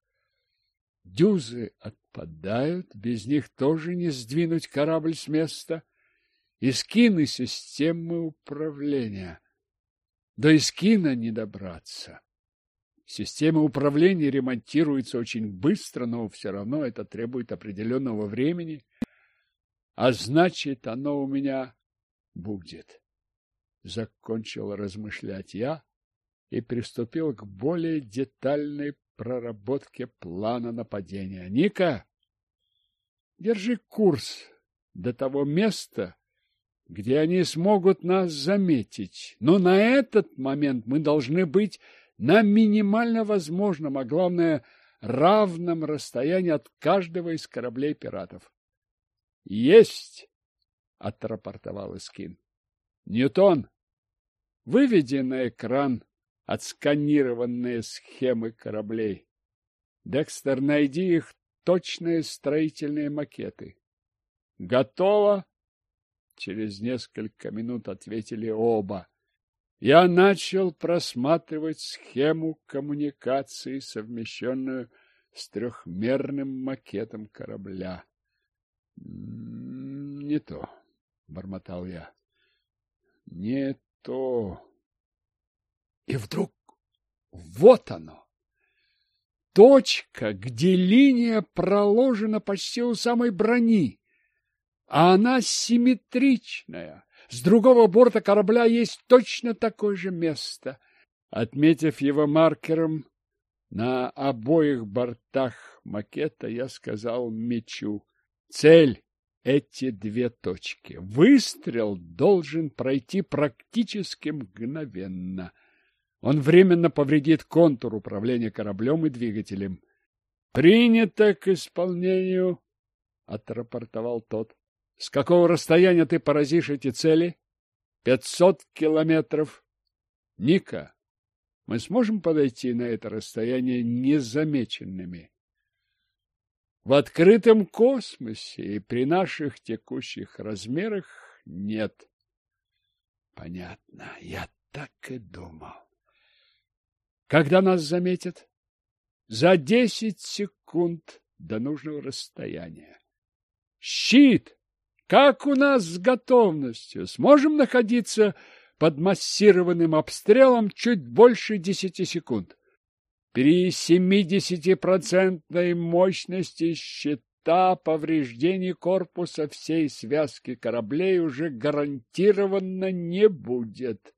Дюзы отпадают, без них тоже не сдвинуть корабль с места. Искин и системы управления. До Искина не добраться. Система управления ремонтируется очень быстро, но все равно это требует определенного времени. А значит, оно у меня будет. Закончил размышлять я и приступил к более детальной проработке плана нападения. Ника, держи курс до того места, где они смогут нас заметить. Но на этот момент мы должны быть на минимально возможном, а главное, равном расстоянии от каждого из кораблей пиратов. — Есть! — отрапортовал Искин. — Ньютон, выведи на экран отсканированные схемы кораблей. Декстер, найди их точные строительные макеты. — Готово! — через несколько минут ответили оба. Я начал просматривать схему коммуникации, совмещенную с трехмерным макетом корабля. — Не то, — бормотал я. — Не то. И вдруг вот оно! Точка, где линия проложена почти у самой брони, а она симметричная. С другого борта корабля есть точно такое же место. Отметив его маркером на обоих бортах макета, я сказал мечу: цель — эти две точки. Выстрел должен пройти практически мгновенно. Он временно повредит контур управления кораблем и двигателем. — Принято к исполнению, — отрапортовал тот. — С какого расстояния ты поразишь эти цели? 500 километров. Ника, мы сможем подойти на это расстояние незамеченными? В открытом космосе и при наших текущих размерах нет. Понятно, я так и думал. Когда нас заметят? За 10 секунд до нужного расстояния. Щит! Как у нас с готовностью? Сможем находиться под массированным обстрелом чуть больше 10 секунд? При 70% мощности щита повреждений корпуса всей связки кораблей уже гарантированно не будет.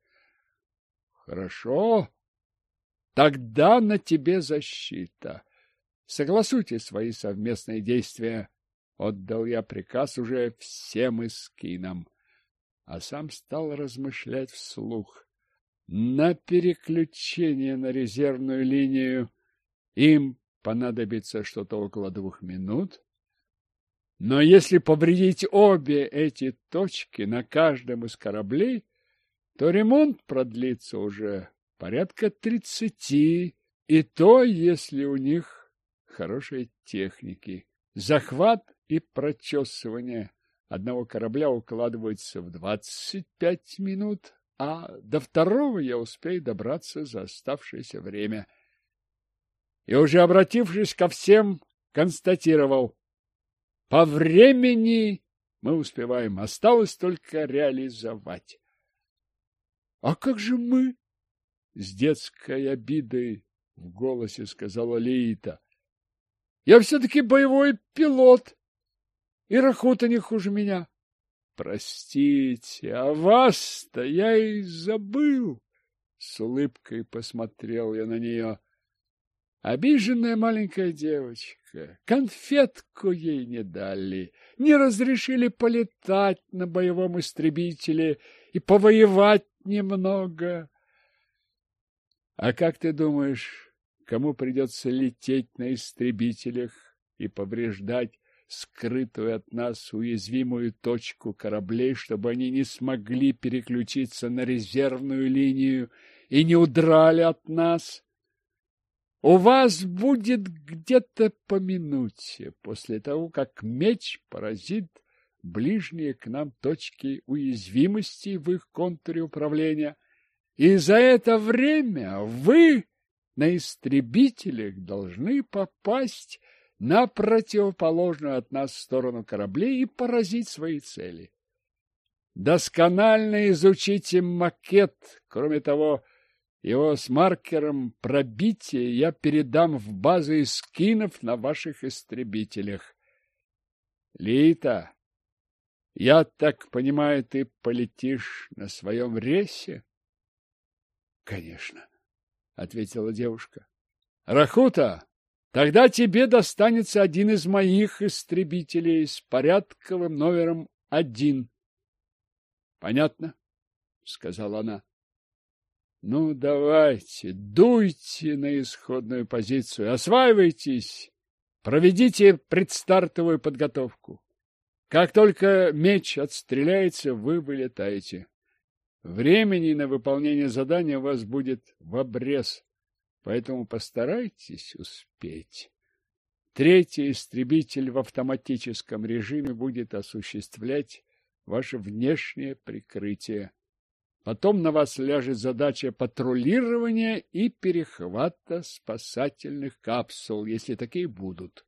Хорошо. Тогда на тебе защита. Согласуйте свои совместные действия. Отдал я приказ уже всем Искинам, а сам стал размышлять вслух. На переключение на резервную линию им понадобится что-то около 2 минут. Но если повредить обе эти точки на каждом из кораблей, то ремонт продлится уже порядка 30, и то, если у них хорошие техники. Захват и прочесывание одного корабля укладываются в 25 минут, а до второго я успею добраться за оставшееся время. И уже обратившись ко всем, констатировал: по времени мы успеваем, осталось только реализовать. — А как же мы? — с детской обидой в голосе сказала Лиита. — Я все-таки боевой пилот, и Рахута не хуже меня. — Простите, а вас-то я и забыл. С улыбкой посмотрел я на нее. Обиженная маленькая девочка. Конфетку ей не дали, не разрешили полетать на боевом истребителе и повоевать немного. А как ты думаешь, кому придется лететь на истребителях и повреждать скрытую от нас уязвимую точку кораблей, чтобы они не смогли переключиться на резервную линию и не удрали от нас? У вас будет где-то по минуте после того, как меч поразит ближние к нам точки уязвимости в их контуре управления. И за это время вы на истребителях должны попасть на противоположную от нас сторону кораблей и поразить свои цели. Досконально изучите макет. Кроме того, его с маркером пробития я передам в базу Искинов на ваших истребителях. Лиита, Я так понимаю, ты полетишь на своем рейсе? — Конечно, — ответила девушка. — Рахута, тогда тебе достанется один из моих истребителей с порядковым номером 1. — Понятно, — сказала она. — Ну, давайте, дуйте на исходную позицию, осваивайтесь, проведите предстартовую подготовку. Как только меч отстреляется, вы вылетаете. Времени на выполнение задания у вас будет в обрез, поэтому постарайтесь успеть. Третий истребитель в автоматическом режиме будет осуществлять ваше внешнее прикрытие. Потом на вас ляжет задача патрулирования и перехвата спасательных капсул, если такие будут.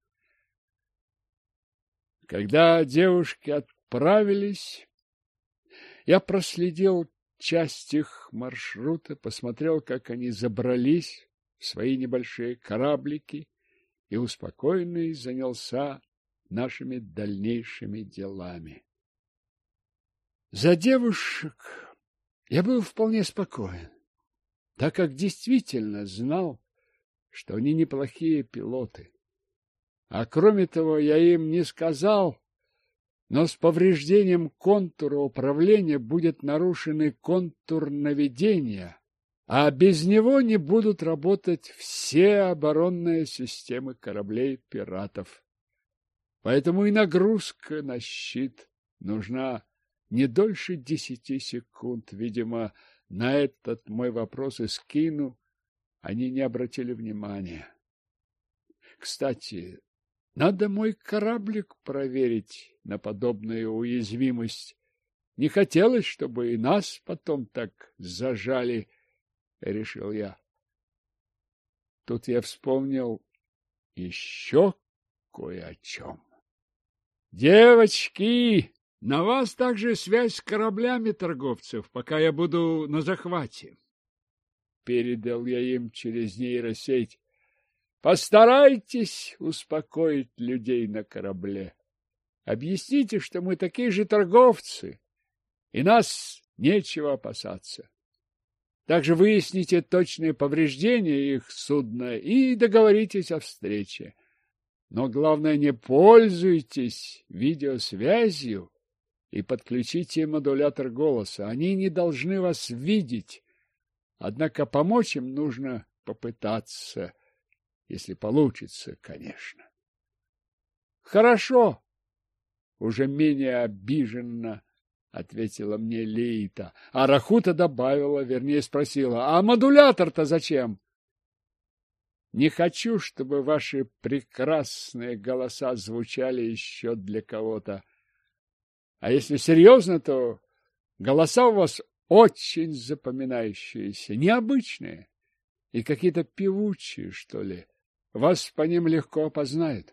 Когда девушки отправились, я проследил часть их маршрута, посмотрел, как они забрались в свои небольшие кораблики и успокоенный занялся нашими дальнейшими делами. За девушек я был вполне спокоен, так как действительно знал, что они неплохие пилоты. А кроме того, я им не сказал, но с повреждением контура управления будет нарушен и контур наведения, а без него не будут работать все оборонные системы кораблей пиратов. Поэтому и нагрузка на щит нужна не дольше 10 секунд. Видимо, на этот мой вопрос и скину они не обратили внимания. Кстати, надо мой кораблик проверить на подобную уязвимость. Не хотелось, чтобы и нас потом так зажали, решил я. Тут я вспомнил еще кое о чем. Девочки, на вас также связь с кораблями торговцев, пока я буду на захвате. Передал я им через нейросеть. Постарайтесь успокоить людей на корабле. Объясните, что мы такие же торговцы, и нас нечего опасаться. Также выясните точные повреждения их судна и договоритесь о встрече. Но главное, не пользуйтесь видеосвязью и подключите модулятор голоса. Они не должны вас видеть, однако помочь им нужно попытаться, если получится, конечно. Хорошо, уже менее обиженно ответила мне Лейта, а Рахута добавила, вернее спросила, а модулятор-то зачем? Не хочу, чтобы ваши прекрасные голоса звучали еще для кого-то. А если серьезно, то голоса у вас очень запоминающиеся, необычные и какие-то певучие, что ли. Вас по ним легко опознают.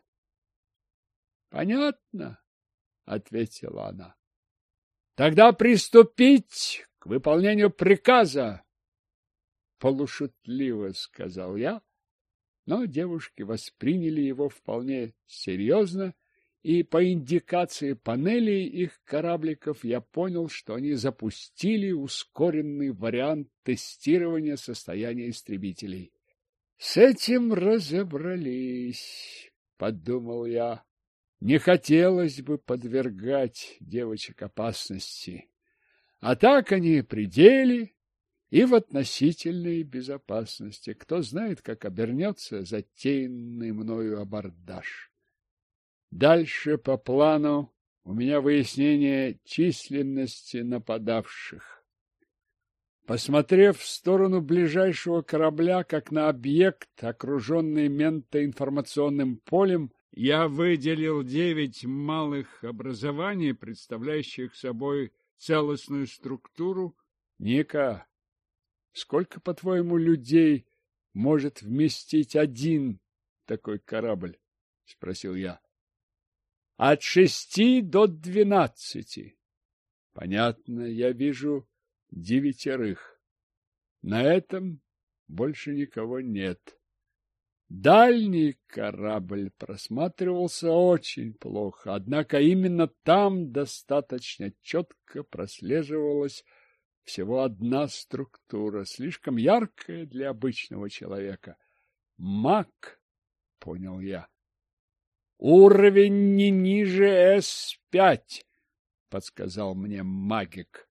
— Понятно, — ответила она. — Тогда приступить к выполнению приказа, — полушутливо сказал я. Но девушки восприняли его вполне серьезно, и по индикации панелей их корабликов я понял, что они запустили ускоренный вариант тестирования состояния истребителей. «С этим разобрались», — подумал я. «Не хотелось бы подвергать девочек опасности. А так они при деле и в относительной безопасности. Кто знает, как обернется затеянный мною абордаж. Дальше по плану у меня выяснение численности нападавших. Посмотрев в сторону ближайшего корабля, как на объект, окруженный ментоинформационным полем, я выделил 9 малых образований, представляющих собой целостную структуру. Ника, сколько, по-твоему, людей может вместить один такой корабль? — спросил я. — От 6 до 12. — Понятно, я вижу 9. На этом больше никого нет. Дальний корабль просматривался очень плохо, однако именно там достаточно четко прослеживалась всего одна структура, слишком яркая для обычного человека. Маг, понял я. Уровень не ниже С5, подсказал мне магик.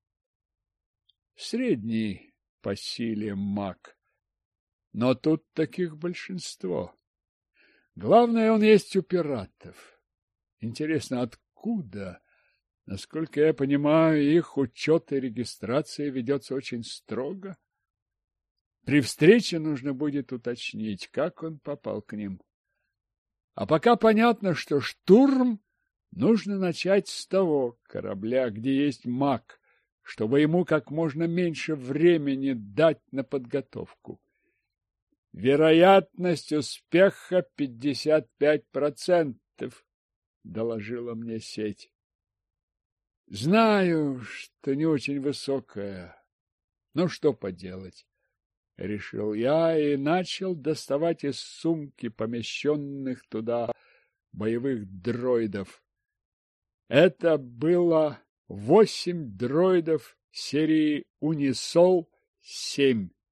Средний по силе маг. Но тут таких большинство. Главное, он есть у пиратов. Интересно, откуда? Насколько я понимаю, их учет и регистрация ведется очень строго. При встрече нужно будет уточнить, как он попал к ним. А пока понятно, что штурм нужно начать с того корабля, где есть маг, чтобы ему как можно меньше времени дать на подготовку. Вероятность успеха 55%, доложила мне сеть. Знаю, что не очень высокая, но что поделать, решил я и начал доставать из сумки помещенных туда боевых дроидов. Это было 8 дроидов серии Унисол-7.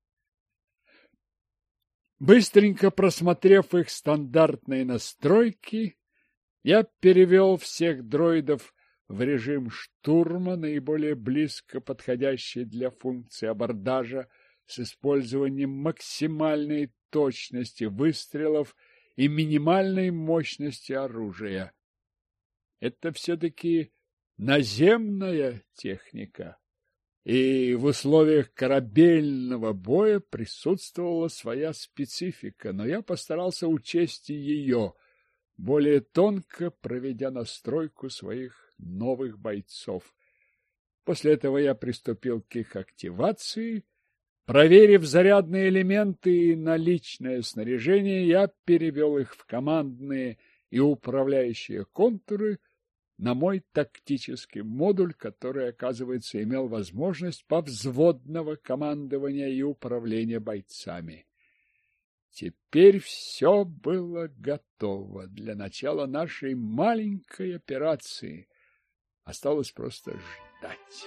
Быстренько просмотрев их стандартные настройки, я перевел всех дроидов в режим штурма, наиболее близко подходящий для функции абордажа, с использованием максимальной точности выстрелов и минимальной мощности оружия. Это все-таки наземная техника, и в условиях корабельного боя присутствовала своя специфика, но я постарался учесть и ее, более тонко проведя настройку своих новых бойцов. После этого я приступил к их активации. Проверив зарядные элементы и наличное снаряжение, я перевел их в командные и управляющие контуры на мой тактический модуль, который, оказывается, имел возможность повзводного командования и управления бойцами. Теперь все было готово для начала нашей маленькой операции. Осталось просто ждать.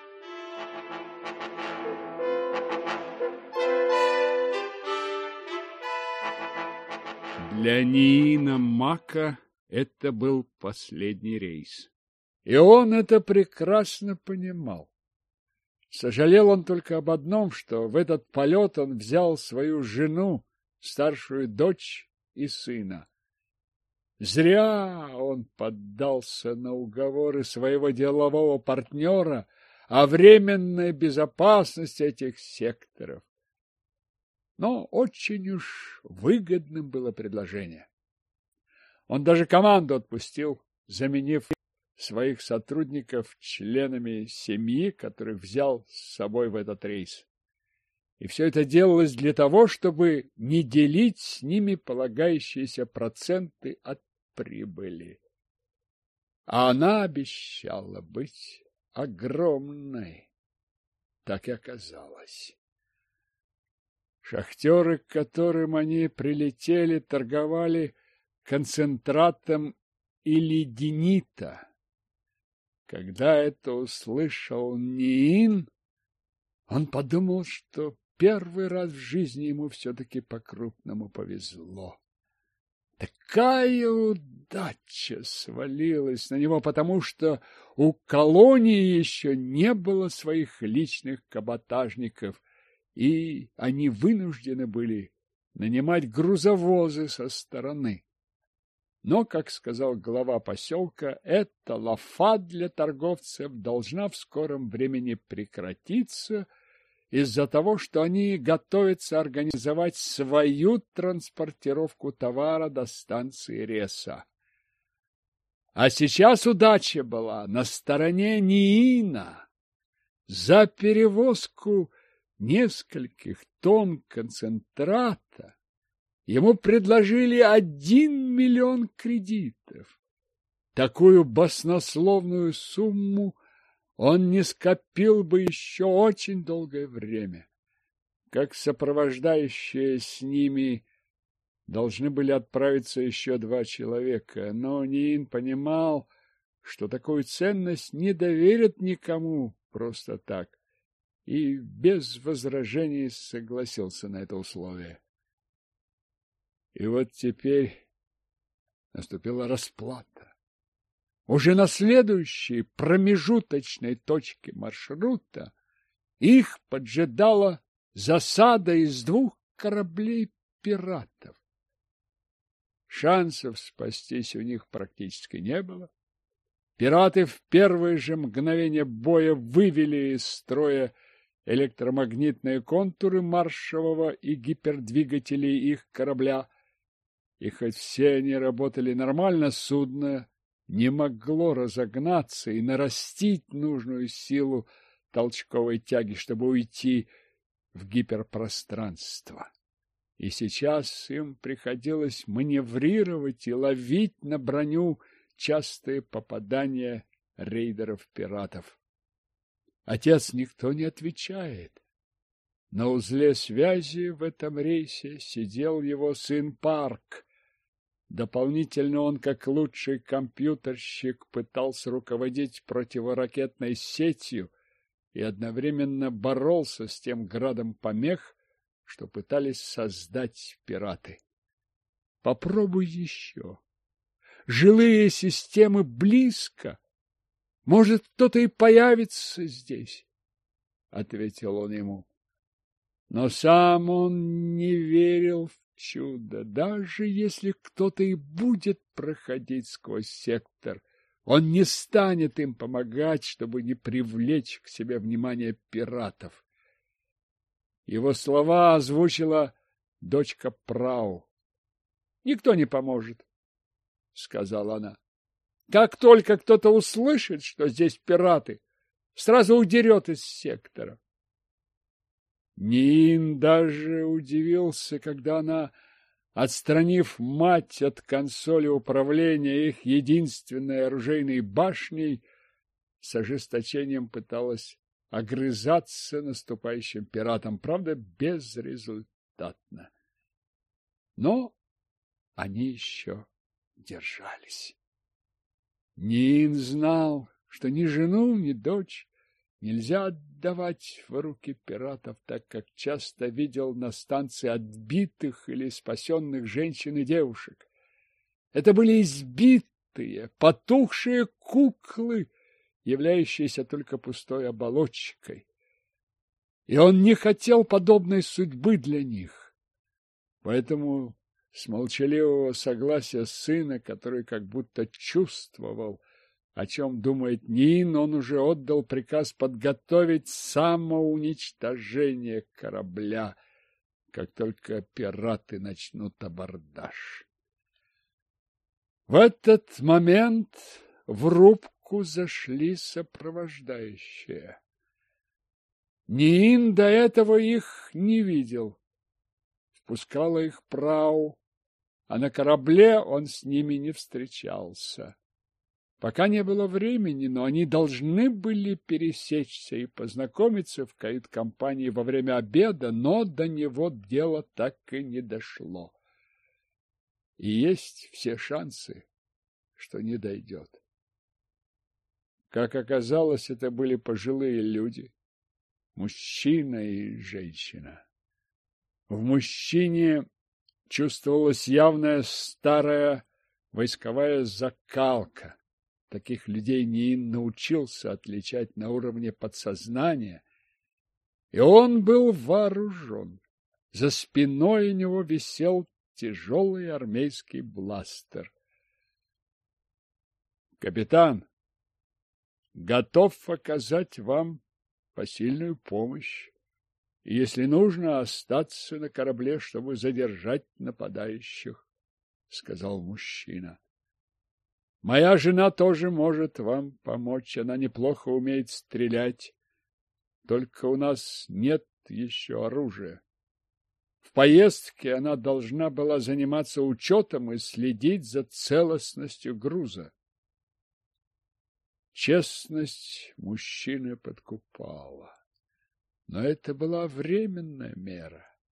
Для Ниина Мака это был последний рейс. И он это прекрасно понимал. Сожалел он только об одном, что в этот полет он взял свою жену, старшую дочь и сына. Зря он поддался на уговоры своего делового партнера о временной безопасности этих секторов. Но очень уж выгодным было предложение. Он даже команду отпустил, заменив своих сотрудников членами семьи, которых взял с собой в этот рейс. И все это делалось для того, чтобы не делить с ними полагающиеся проценты от прибыли. А она обещала быть огромной. Так и оказалось. Шахтеры, к которым они прилетели, торговали концентратом илидинита. Когда это услышал Ниин, он подумал, что первый раз в жизни ему все-таки по-крупному повезло. Такая удача свалилась на него, потому что у колонии еще не было своих личных каботажников, и они вынуждены были нанимать грузовозы со стороны. Но, как сказал глава поселка, эта лафа для торговцев должна в скором времени прекратиться из-за того, что они готовятся организовать свою транспортировку товара до станции Реса. А сейчас удача была на стороне Ниина. За перевозку нескольких тонн концентрата ему предложили 1 миллион кредитов. Такую баснословную сумму он не скопил бы еще очень долгое время. Как сопровождающая с ними должны были отправиться еще 2 человека, но Ниин понимал, что такую ценность не доверят никому просто так, и без возражений согласился на это условие. И вот теперь наступила расплата. Уже на следующей промежуточной точке маршрута их поджидала засада из 2 кораблей пиратов. Шансов спастись у них практически не было. Пираты в первые же мгновения боя вывели из строя электромагнитные контуры маршевого и гипердвигателей их корабля, и хоть все они работали нормально, судно не могло разогнаться и нарастить нужную силу толчковой тяги, чтобы уйти в гиперпространство. И сейчас им приходилось маневрировать и ловить на броню частые попадания рейдеров-пиратов. Отец никто не отвечает. На узле связи в этом рейсе сидел его сын Парк. Дополнительно он, как лучший компьютерщик, пытался руководить противоракетной сетью и одновременно боролся с тем градом помех, что пытались создать пираты. Попробуй еще. Жилые системы близко. Может, кто-то и появится здесь, — ответил он ему. Но сам он не верил в чудо. Даже если кто-то и будет проходить сквозь сектор, он не станет им помогать, чтобы не привлечь к себе внимание пиратов. Его слова озвучила дочка Прау. — Никто не поможет, — сказала она. — Как только кто-то услышит, что здесь пираты, сразу удерет из сектора. Ниин даже удивился, когда она, отстранив мать от консоли управления их единственной оружейной башней, с ожесточением пыталась огрызаться наступающим пиратам, правда, безрезультатно. Но они еще держались. Ниин знал, что ни жену, ни дочь нельзя отдавать в руки пиратов, так как часто видел на станции отбитых или спасенных женщин и девушек. Это были избитые, потухшие куклы, являющиеся только пустой оболочкой. И он не хотел подобной судьбы для них. Поэтому с молчаливого согласия сына, который как будто чувствовал, о чем думает Ниин, он уже отдал приказ подготовить самоуничтожение корабля, как только пираты начнут абордаж. В этот момент в рубку зашли сопровождающие. Ниин до этого их не видел. Впускала их Прау, а на корабле он с ними не встречался. Пока не было времени, но они должны были пересечься и познакомиться в кают-компании во время обеда, но до него дело так и не дошло. И есть все шансы, что не дойдет. Как оказалось, это были пожилые люди, мужчина и женщина. В мужчине чувствовалась явная старая войсковая закалка. Таких людей Ниин научился отличать на уровне подсознания, и он был вооружен. За спиной у него висел тяжелый армейский бластер. — Капитан, готов оказать вам посильную помощь, и, если нужно, остаться на корабле, чтобы задержать нападающих, — сказал мужчина. Моя жена тоже может вам помочь. Она неплохо умеет стрелять. Только у нас нет еще оружия. В поездке она должна была заниматься учетом и следить за целостностью груза. Честность мужчины подкупала. Но это была временная мера.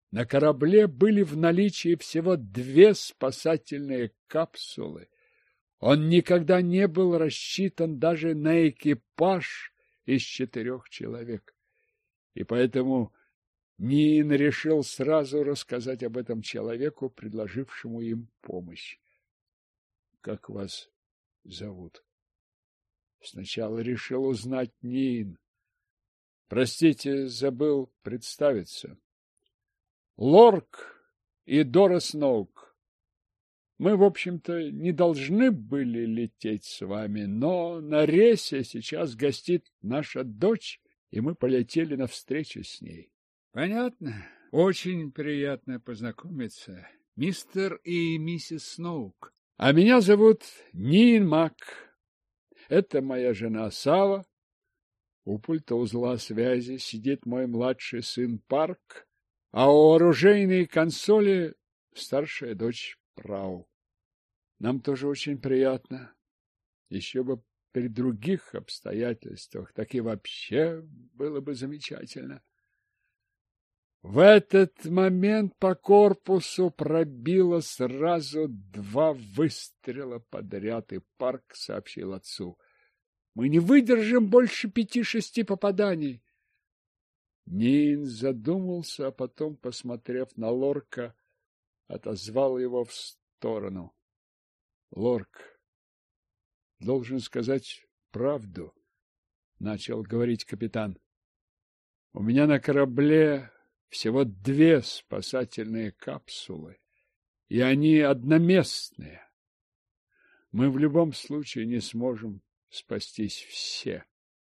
На корабле были в наличии всего 2 спасательные капсулы. Он никогда не был рассчитан даже на экипаж из 4 человек. И поэтому Нин решил сразу рассказать об этом человеку, предложившему им помощь. — Как вас зовут? Сначала решил узнать Нин. Простите, забыл представиться. Лорк и Дора Сноук. Мы, в общем-то, не должны были лететь с вами, но на рейсе сейчас гостит наша дочь, и мы полетели навстречу с ней. Понятно. Очень приятно познакомиться, мистер и миссис Сноук. А меня зовут Нин Мак. Это моя жена Сава. У пульта узла связи сидит мой младший сын Парк, а у оружейной консоли старшая дочь Прау. Нам тоже очень приятно. Еще бы при других обстоятельствах, так и вообще было бы замечательно. В этот момент по корпусу пробило сразу 2 выстрела подряд, и Парк сообщил отцу: мы не выдержим больше 5-6 попаданий. Нин задумался, а потом, посмотрев на Лорка, отозвал его в сторону. — Лорк, должен сказать правду, — начал говорить капитан. — У меня на корабле всего 2 спасательные капсулы, и они одноместные. Мы в любом случае не сможем спастись все.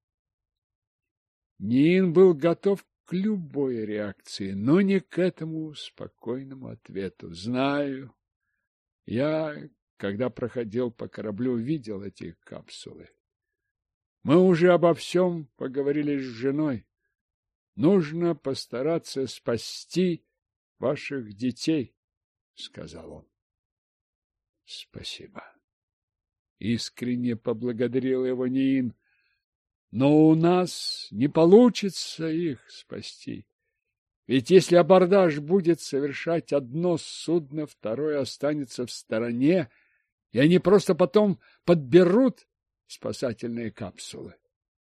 Нин был готов к любой реакции, но не к этому спокойному ответу. Знаю, я, когда проходил по кораблю, видел эти капсулы. Мы уже обо всем поговорили с женой. Нужно постараться спасти ваших детей, — сказал он. — Спасибо. Искренне поблагодарил его Нин. Но у нас не получится их спасти. Ведь если абордаж будет совершать одно судно, второе останется в стороне, и они просто потом подберут спасательные капсулы.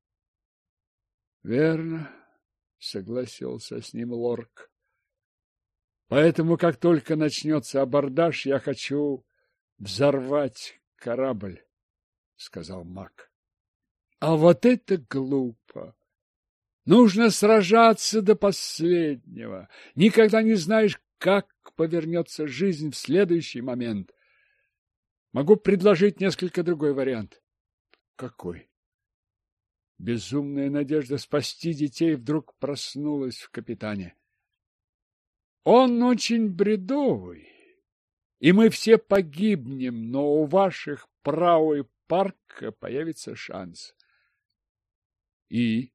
— Верно, — согласился с ним Лорк. — Поэтому, как только начнется абордаж, я хочу взорвать корабль, — сказал Мак. А вот это глупо. Нужно сражаться до последнего. Никогда не знаешь, как повернется жизнь в следующий момент. Могу предложить несколько другой вариант. Какой? Безумная надежда спасти детей вдруг проснулась в капитане. Он очень бредовый, и мы все погибнем, но у ваших Прау и Парка появится шанс. И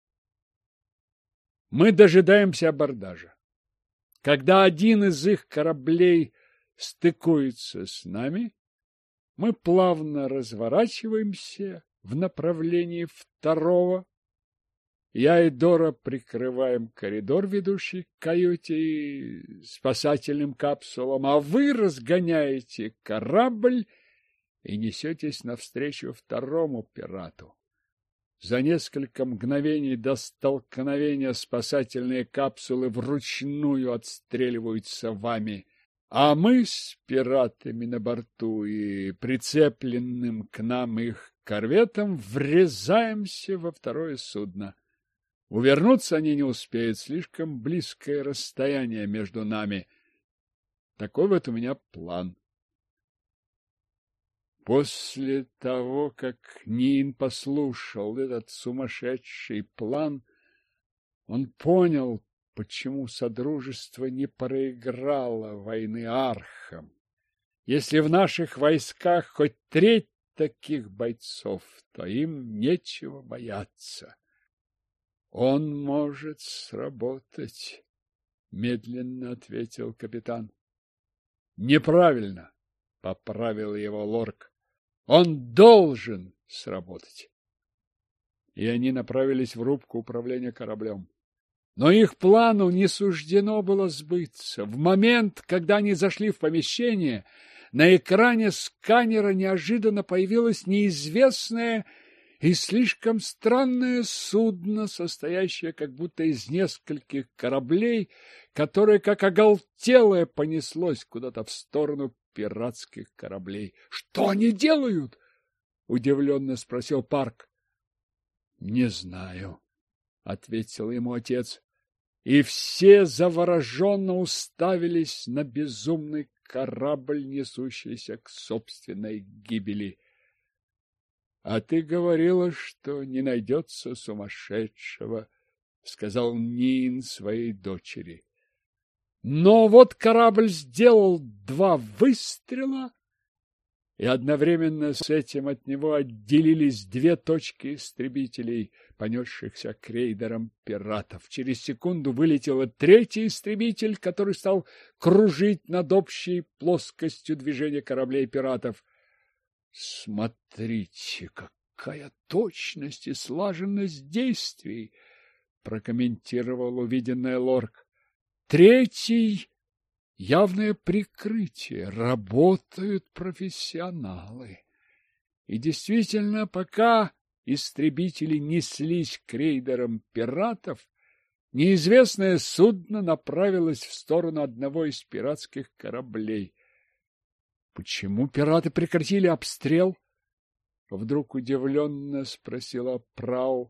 мы дожидаемся абордажа. Когда один из их кораблей стыкуется с нами, мы плавно разворачиваемся в направлении второго. Я и Дора прикрываем коридор, ведущий к каюте и спасательным капсулам, а вы разгоняете корабль и несетесь навстречу второму пирату. За несколько мгновений до столкновения спасательные капсулы вручную отстреливаются вами, а мы с пиратами на борту и прицепленным к нам их корветом врезаемся во второе судно. Увернуться они не успеют, слишком близкое расстояние между нами. Такой вот у меня план. После того, как Нин послушал этот сумасшедший план, он понял, почему Содружество не проиграло войны Архам. Если в наших войсках хоть треть таких бойцов, то им нечего бояться. Он может сработать, — медленно ответил капитан. — Неправильно, — поправил его Лорк. Он должен сработать. И они направились в рубку управления кораблем. Но их плану не суждено было сбыться. В момент, когда они зашли в помещение, на экране сканера неожиданно появилось неизвестное и слишком странное судно, состоящее как будто из нескольких кораблей, которое, как оголтелое, понеслось куда-то в сторону пиратских кораблей. — Что они делают? — удивленно спросил Парк. — Не знаю, — ответил ему отец. И все завороженно уставились на безумный корабль, несущийся к собственной гибели. — А ты говорила, что не найдется сумасшедшего, — сказал Нин своей дочери. Но вот корабль сделал 2 выстрела, и одновременно с этим от него отделились 2 точки истребителей, понесшихся к рейдерам пиратов. Через секунду вылетел 3-й истребитель, который стал кружить над общей плоскостью движения кораблей пиратов. «Смотрите, какая точность и слаженность действий!» — прокомментировал увиденное Лорк. «3-й — явное прикрытие, работают профессионалы». И действительно, пока истребители неслись к рейдерам пиратов, неизвестное судно направилось в сторону одного из пиратских кораблей. «Почему пираты прекратили обстрел?» — вдруг удивленно спросила Прау.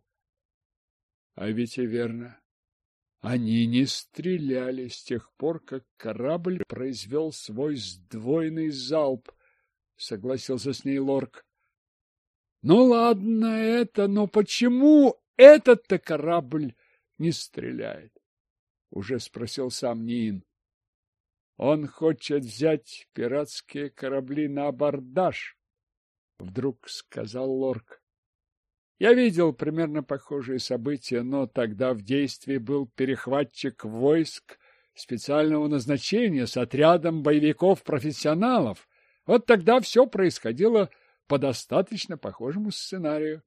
«А ведь и верно. Они не стреляли с тех пор, как корабль произвел свой сдвоенный залп», — согласился с ней Лорк. «Ну ладно но почему этот-то корабль не стреляет?» — уже спросил сам Нин. «Он хочет взять пиратские корабли на абордаж», — вдруг сказал Лорк. «Я видел примерно похожие события, но тогда в действии был перехватчик войск специального назначения с отрядом боевиков-профессионалов. Вот тогда все происходило по достаточно похожему сценарию».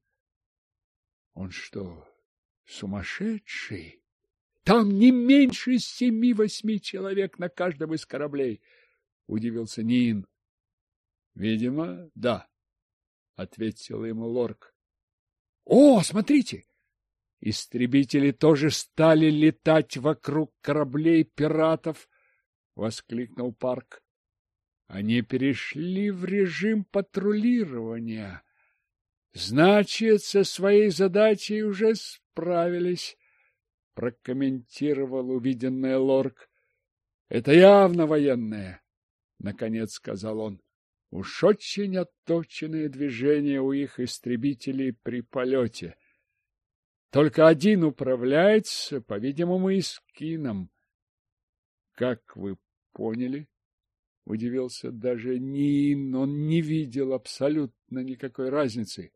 «Он что, сумасшедший? Там не меньше 7-8 человек на каждом из кораблей», — удивился Нин. «Видимо, да», — ответил ему Лорк. «О, смотрите! Истребители тоже стали летать вокруг кораблей пиратов», — воскликнул Парк. «Они перешли в режим патрулирования. Значит, со своей задачей уже справились», — прокомментировал увиденное Лорк. «Это явно военные», — наконец сказал он. «Уж очень отточенные движения у их истребителей при полете. Только один управляется, по-видимому, эскином». «Как вы поняли?» — удивился даже Нин. Он не видел абсолютно никакой разницы.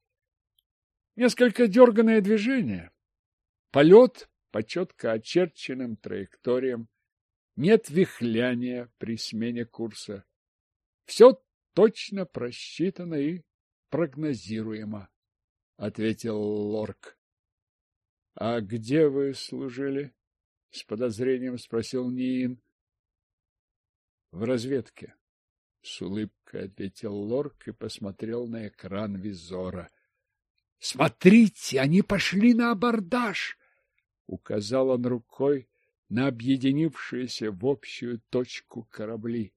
«Несколько дерганное движение. Полет по четко очерченным траекториям. Нет вихляния при смене курса. Все точно просчитано и прогнозируемо», — ответил Лорк. «А где вы служили?» — с подозрением спросил Нин. «В разведке», — с улыбкой ответил Лорк и посмотрел на экран визора. «Смотрите, они пошли на абордаж!» — указал он рукой на объединившиеся в общую точку корабли.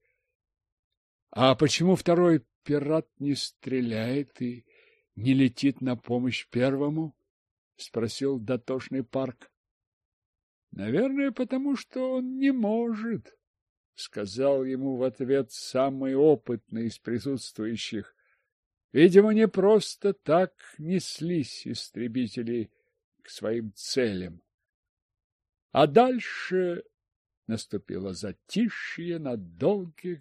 «А почему второй пират не стреляет и не летит на помощь первому?» — спросил дотошный Парк. «Наверное, потому что он не может», — сказал ему в ответ самый опытный из присутствующих. «Видимо, не просто так неслись истребители к своим целям». А дальше наступило затишье на долгих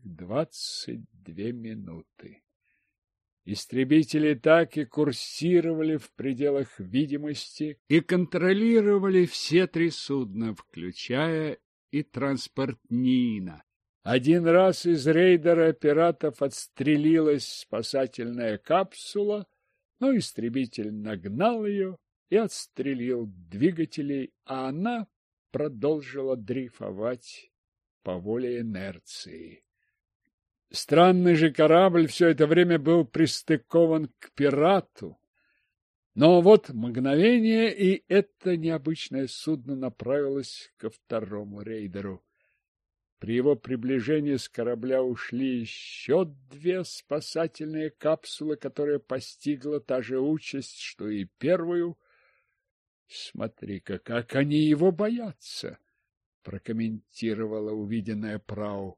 22 минуты. Истребители так и курсировали в пределах видимости и контролировали все 3 судна, включая и транспорт Нина. Один раз из рейдера пиратов отстрелилась спасательная капсула, но истребитель нагнал ее и отстрелил двигатели, а она продолжила дрейфовать по воле инерции. Странный же корабль все это время был пристыкован к пирату. Но вот мгновение, и это необычное судно направилось ко второму рейдеру. При его приближении с корабля ушли еще две спасательные капсулы, которые постигла та же участь, что и первую. «Смотри-ка, как они его боятся!» — прокомментировала увиденное Прау.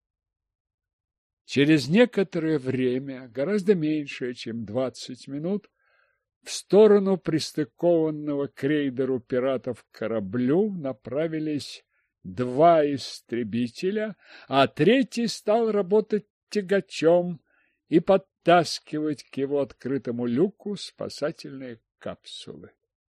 Через некоторое время, гораздо меньшее, чем 20 минут, в сторону пристыкованного к рейдеру пиратов кораблю направились два истребителя, а третий стал работать тягачом и подтаскивать к его открытому люку спасательные капсулы.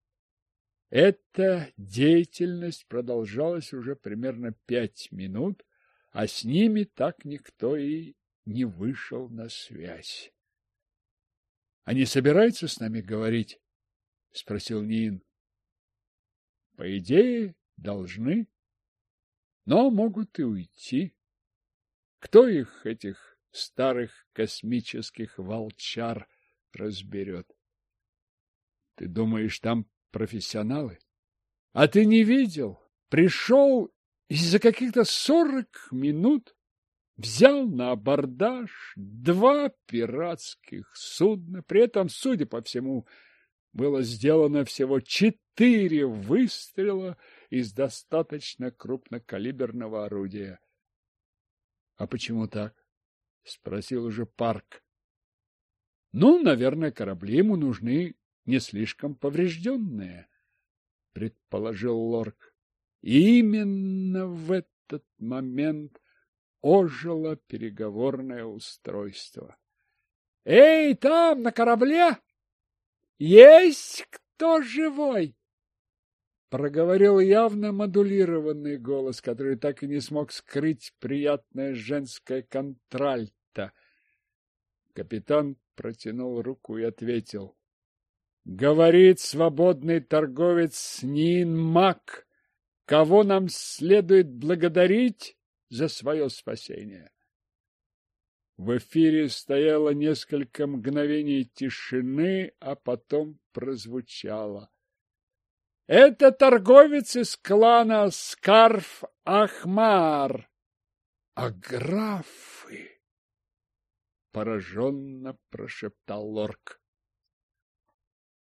Эта деятельность продолжалась уже примерно 5 минут, а с ними так никто и не вышел на связь. — Они собираются с нами говорить? — спросил Нин. — По идее, должны, но могут и уйти. Кто их, этих старых космических волчар, разберет? Ты думаешь, там профессионалы? А ты не видел? Пришел и за каких-то 40 минут взял на абордаж 2 пиратских судна. При этом, судя по всему, было сделано всего 4 выстрела из достаточно крупнокалиберного орудия. — А почему так? — спросил уже Парк. — Ну, наверное, корабли ему нужны не слишком поврежденные, — предположил Лорк. И именно в этот момент ожило переговорное устройство. — Эй, там, на корабле! Есть кто живой? — проговорил явно модулированный голос, который так и не смог скрыть приятное женское контральто. Капитан протянул руку и ответил. — Говорит свободный торговец Нин Мак, кого нам следует благодарить за свое спасение. В эфире стояло несколько мгновений тишины, а потом прозвучало. — Это торговец из клана Скарф-Ахмар. — А графы? — пораженно прошептал Лорк.